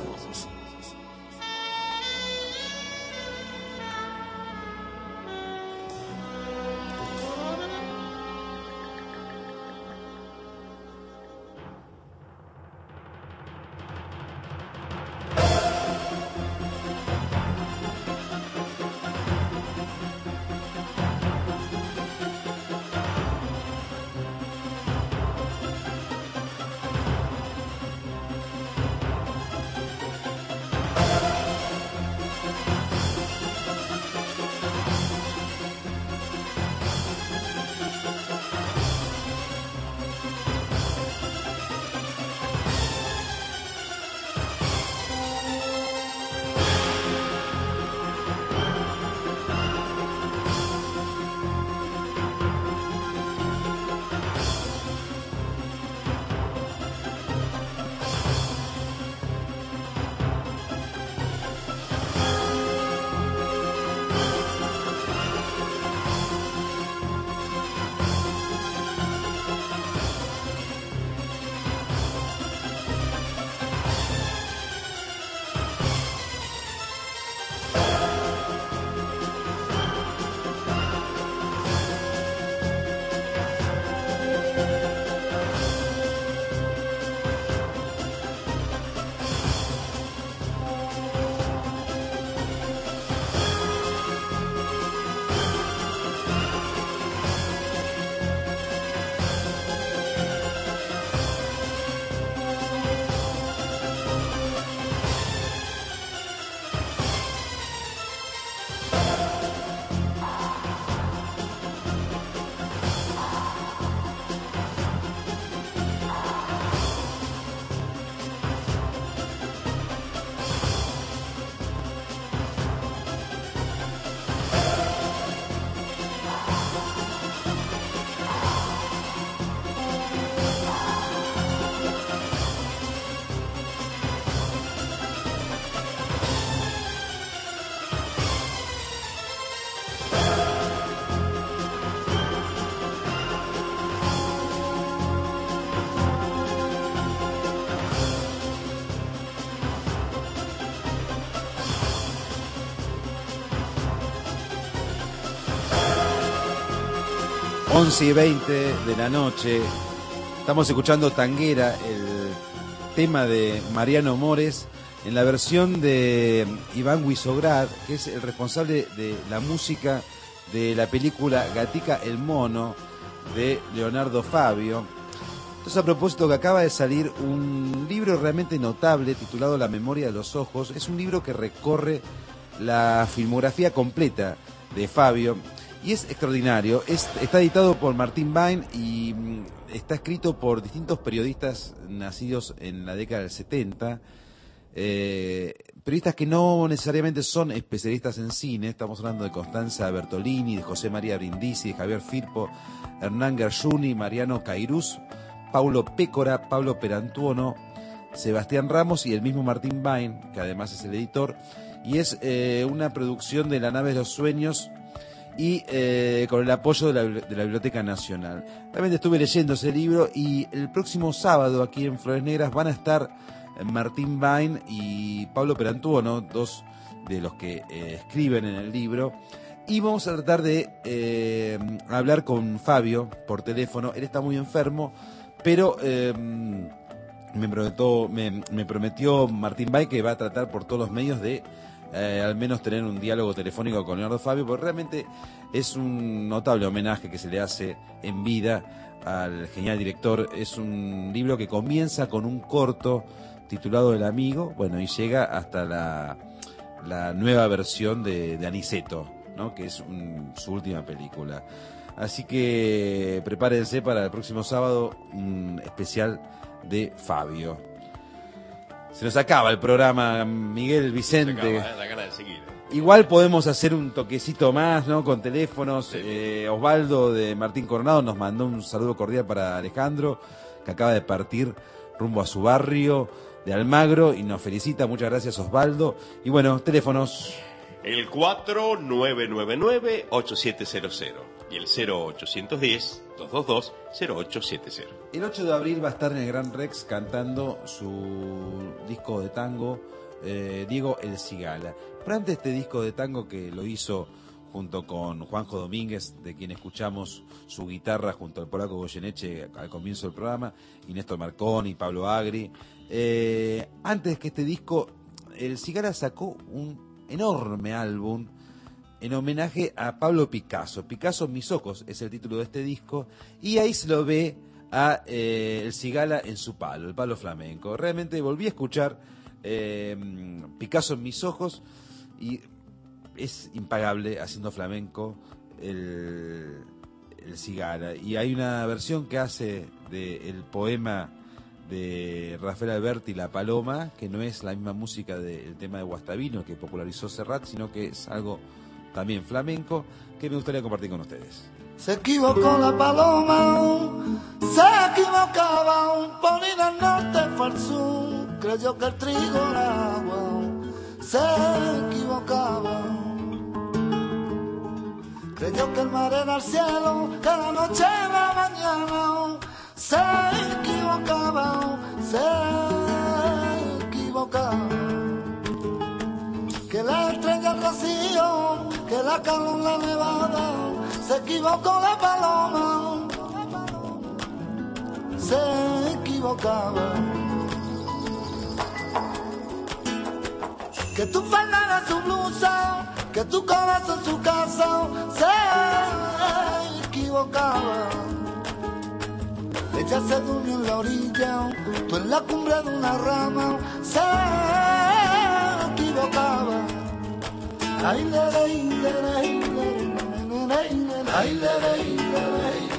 Speaker 3: once y veinte de la noche. Estamos escuchando Tanguera, el tema de Mariano Mores, en la versión de Iván Wisograd, que es el responsable de la música de la película Gatica el Mono, de Leonardo Fabio. Entonces, a propósito, que acaba de salir un libro realmente notable titulado La memoria de los ojos. Es un libro que recorre la filmografía completa de Fabio y es extraordinario. Es, está editado por Martín Bain y mm, está escrito por distintos periodistas nacidos en la década del setenta. Eh, periodistas que no necesariamente son especialistas en cine. Estamos hablando de Constanza Bertolini, de José María Brindisi, de Javier Firpo, Hernán Gershuni, Mariano Cairús, Paulo Pécora, Pablo Perantuono, Sebastián Ramos y el mismo Martín Bain, que además es el editor. Y es eh, una producción de La Nave de los Sueños y eh, con el apoyo de la, de la Biblioteca Nacional. Realmente estuve leyendo ese libro y el próximo sábado aquí en Flores Negras van a estar Martín Bain y Pablo Perantuono, dos de los que eh, escriben en el libro. Y vamos a tratar de eh, hablar con Fabio por teléfono. Él está muy enfermo, pero... Eh, Me prometió, me, me prometió Martín Bain que va a tratar por todos los medios de eh, al menos tener un diálogo telefónico con Leonardo Fabio, porque realmente es un notable homenaje que se le hace en vida al genial director. Es un libro que comienza con un corto titulado El Amigo, bueno, y llega hasta la, la nueva versión de, de Aniceto, ¿no? Que es un, su última película. Así que prepárense para el próximo sábado un especial de Fabio. Se nos acaba el programa, Miguel Vicente.
Speaker 8: Se acaba, ¿eh? La gana de seguir.
Speaker 3: Igual podemos hacer un toquecito más, ¿no? Con teléfonos. Sí. Eh, Osvaldo de Martín Coronado nos mandó un saludo cordial para Alejandro, que acaba de partir rumbo a su barrio de Almagro y nos felicita. Muchas gracias, Osvaldo. Y bueno, teléfonos.
Speaker 8: El cuatro nueve nueve nueve ocho siete cero cero y el cero ochocientos diez dos dos dos cero ocho siete cero.
Speaker 3: El ocho de abril va a estar en el Gran Rex cantando su disco de tango, eh, Diego El Cigala. Pero antes este disco de tango que lo hizo junto con Juanjo Domínguez, de quien escuchamos su guitarra junto al polaco Goyeneche al comienzo del programa, y Néstor Marconi, Pablo Agri. Eh, antes que este disco, El Cigala sacó un enorme álbum en homenaje a Pablo Picasso. Picasso, Mis Ojos, es el título de este disco, y ahí se lo ve a eh, El Cigala en su palo, el palo flamenco. Realmente volví a escuchar eh, Picasso en Mis Ojos, y es impagable haciendo flamenco el, el Cigala. Y hay una versión que hace del poema de Rafael Alberti, La Paloma, que no es la misma música del tema de Guastavino que popularizó Serrat, sino que es algo también flamenco, que me gustaría compartir con ustedes.
Speaker 5: Se equivocó la paloma, se equivocaba, por ir al norte fue al sur, creyó que el trigo era agua, se equivocaba. Creyó que el mar era el cielo, que la noche era mañana, se equivocaba, se equivocaba. Que la estrella el rocío, que la calor la nevada, se equivocó la paloma, se equivocaba. Que tu falda era su blusa, que tu corazón su casa, se equivocaba. Ella se durmió en la orilla, tú en la cumbre de una rama, se equivocaba. Ay, le, le, le, le, le, le, le, ay, le, le, le, le.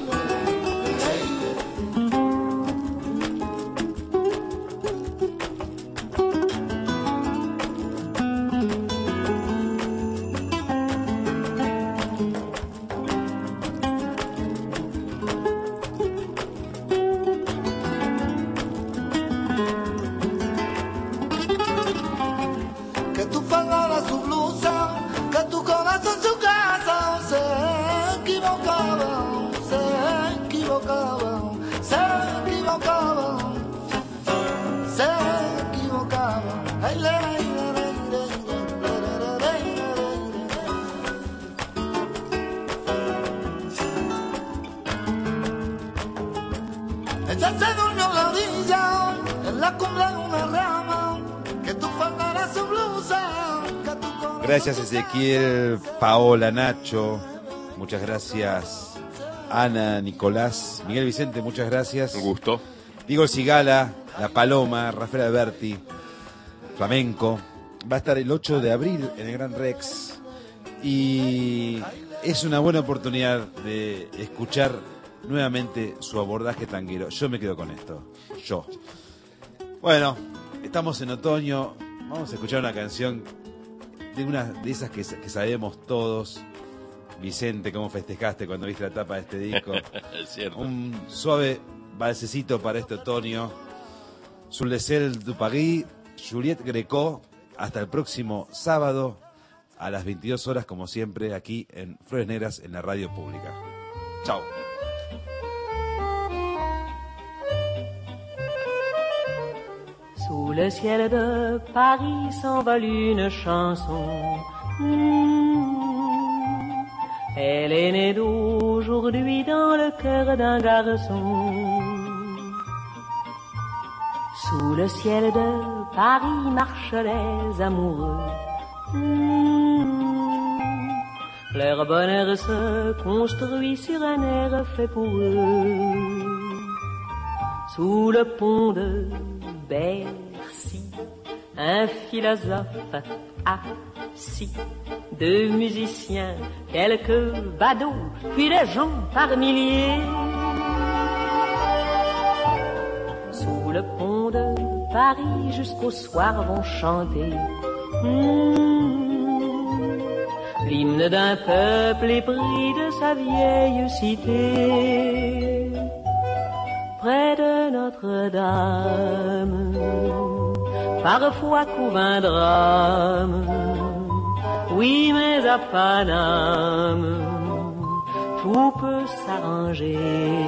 Speaker 5: Ella se durmió en la orilla, en la cumbre de una rama, que tu falda era su blusa, que tu corazón...
Speaker 3: Gracias Ezequiel, Paola, Nacho, muchas gracias Ana, Nicolás, Miguel Vicente, muchas gracias.
Speaker 8: Un gusto.
Speaker 3: Diego Cigala, La Paloma, Rafael Alberti, Flamenco. Va a estar el ocho de abril en el Gran Rex y es una buena oportunidad de escuchar nuevamente su abordaje tanguero. Yo me quedo con esto, yo. Bueno, estamos en otoño, vamos a escuchar una canción de una de esas que, que sabemos todos. Vicente, ¿cómo festejaste cuando viste la tapa de este disco?
Speaker 8: Es cierto.
Speaker 3: Un suave balsecito para este otoño. Sur le Ciel du Paris, Juliette Greco. Hasta el próximo sábado a las veintidós horas, como siempre, aquí en Flores Negras, en la radio pública. Chao.
Speaker 9: Sous le ciel de Paris s'envole une chanson. Mmh. Elle est née d'aujourd'hui dans le cœur d'un garçon. Sous le ciel de Paris marchent les amoureux. Mmh. Leur bonheur se construit sur un air fait pour eux. Sous le pont de Bercy, un philosophe assis, deux musiciens, quelques badauds, puis des gens par milliers. Sous le pont de Paris jusqu'au soir vont chanter mmh, l'hymne d'un peuple épris de sa vieille cité. Près de Notre-Dame, parfois couve un drame. Oui, mais à Paname, tout peut s'arranger.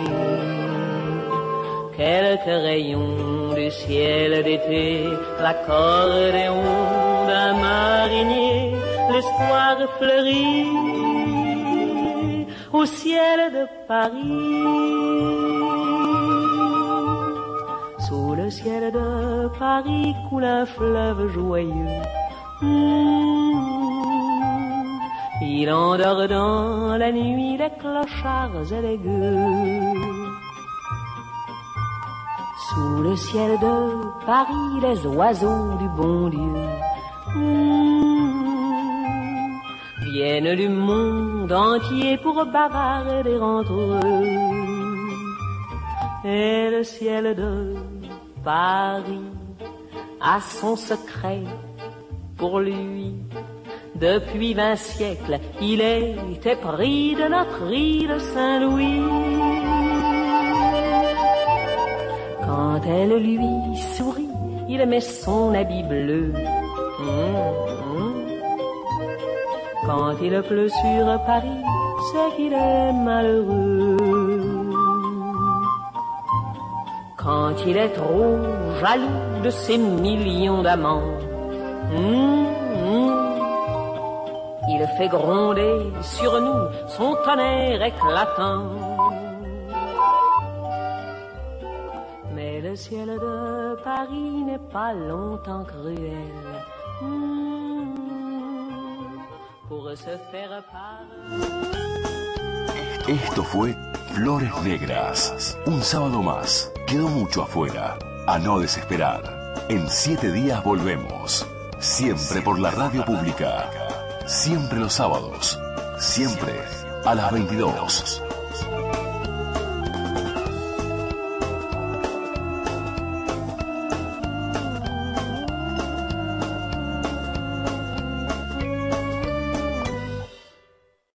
Speaker 9: Quelques rayons du ciel d'été, l'accordéon d'un marinier, l'espoir fleurit au ciel de Paris. Sous le ciel de Paris coule un fleuve joyeux. Mmh. Il endort dans la nuit les clochards et les gueux. Sous le ciel de Paris, les oiseaux du bon Dieu mmh, viennent du monde entier pour bavarder entre eux. Et le ciel de Paris a son secret pour lui. Depuis vingt siècles, il était pris de notre île Saint-Louis. Quand elle lui sourit, il met son habit bleu. Mmh, mmh. Quand il pleut sur Paris, c'est qu'il est malheureux. Quand il est trop jaloux de ses millions d'amants, mmh, mmh, il fait gronder sur nous son tonnerre éclatant. Mais le ciel de Paris n'est pas longtemps cruel. Mmh, pour se faire part.
Speaker 2: Esto fue Flores Negras. Un sábado más. Quedó mucho afuera. A no desesperar. En siete días volvemos. Siempre por la radio pública. Siempre los sábados. Siempre a las veintidós.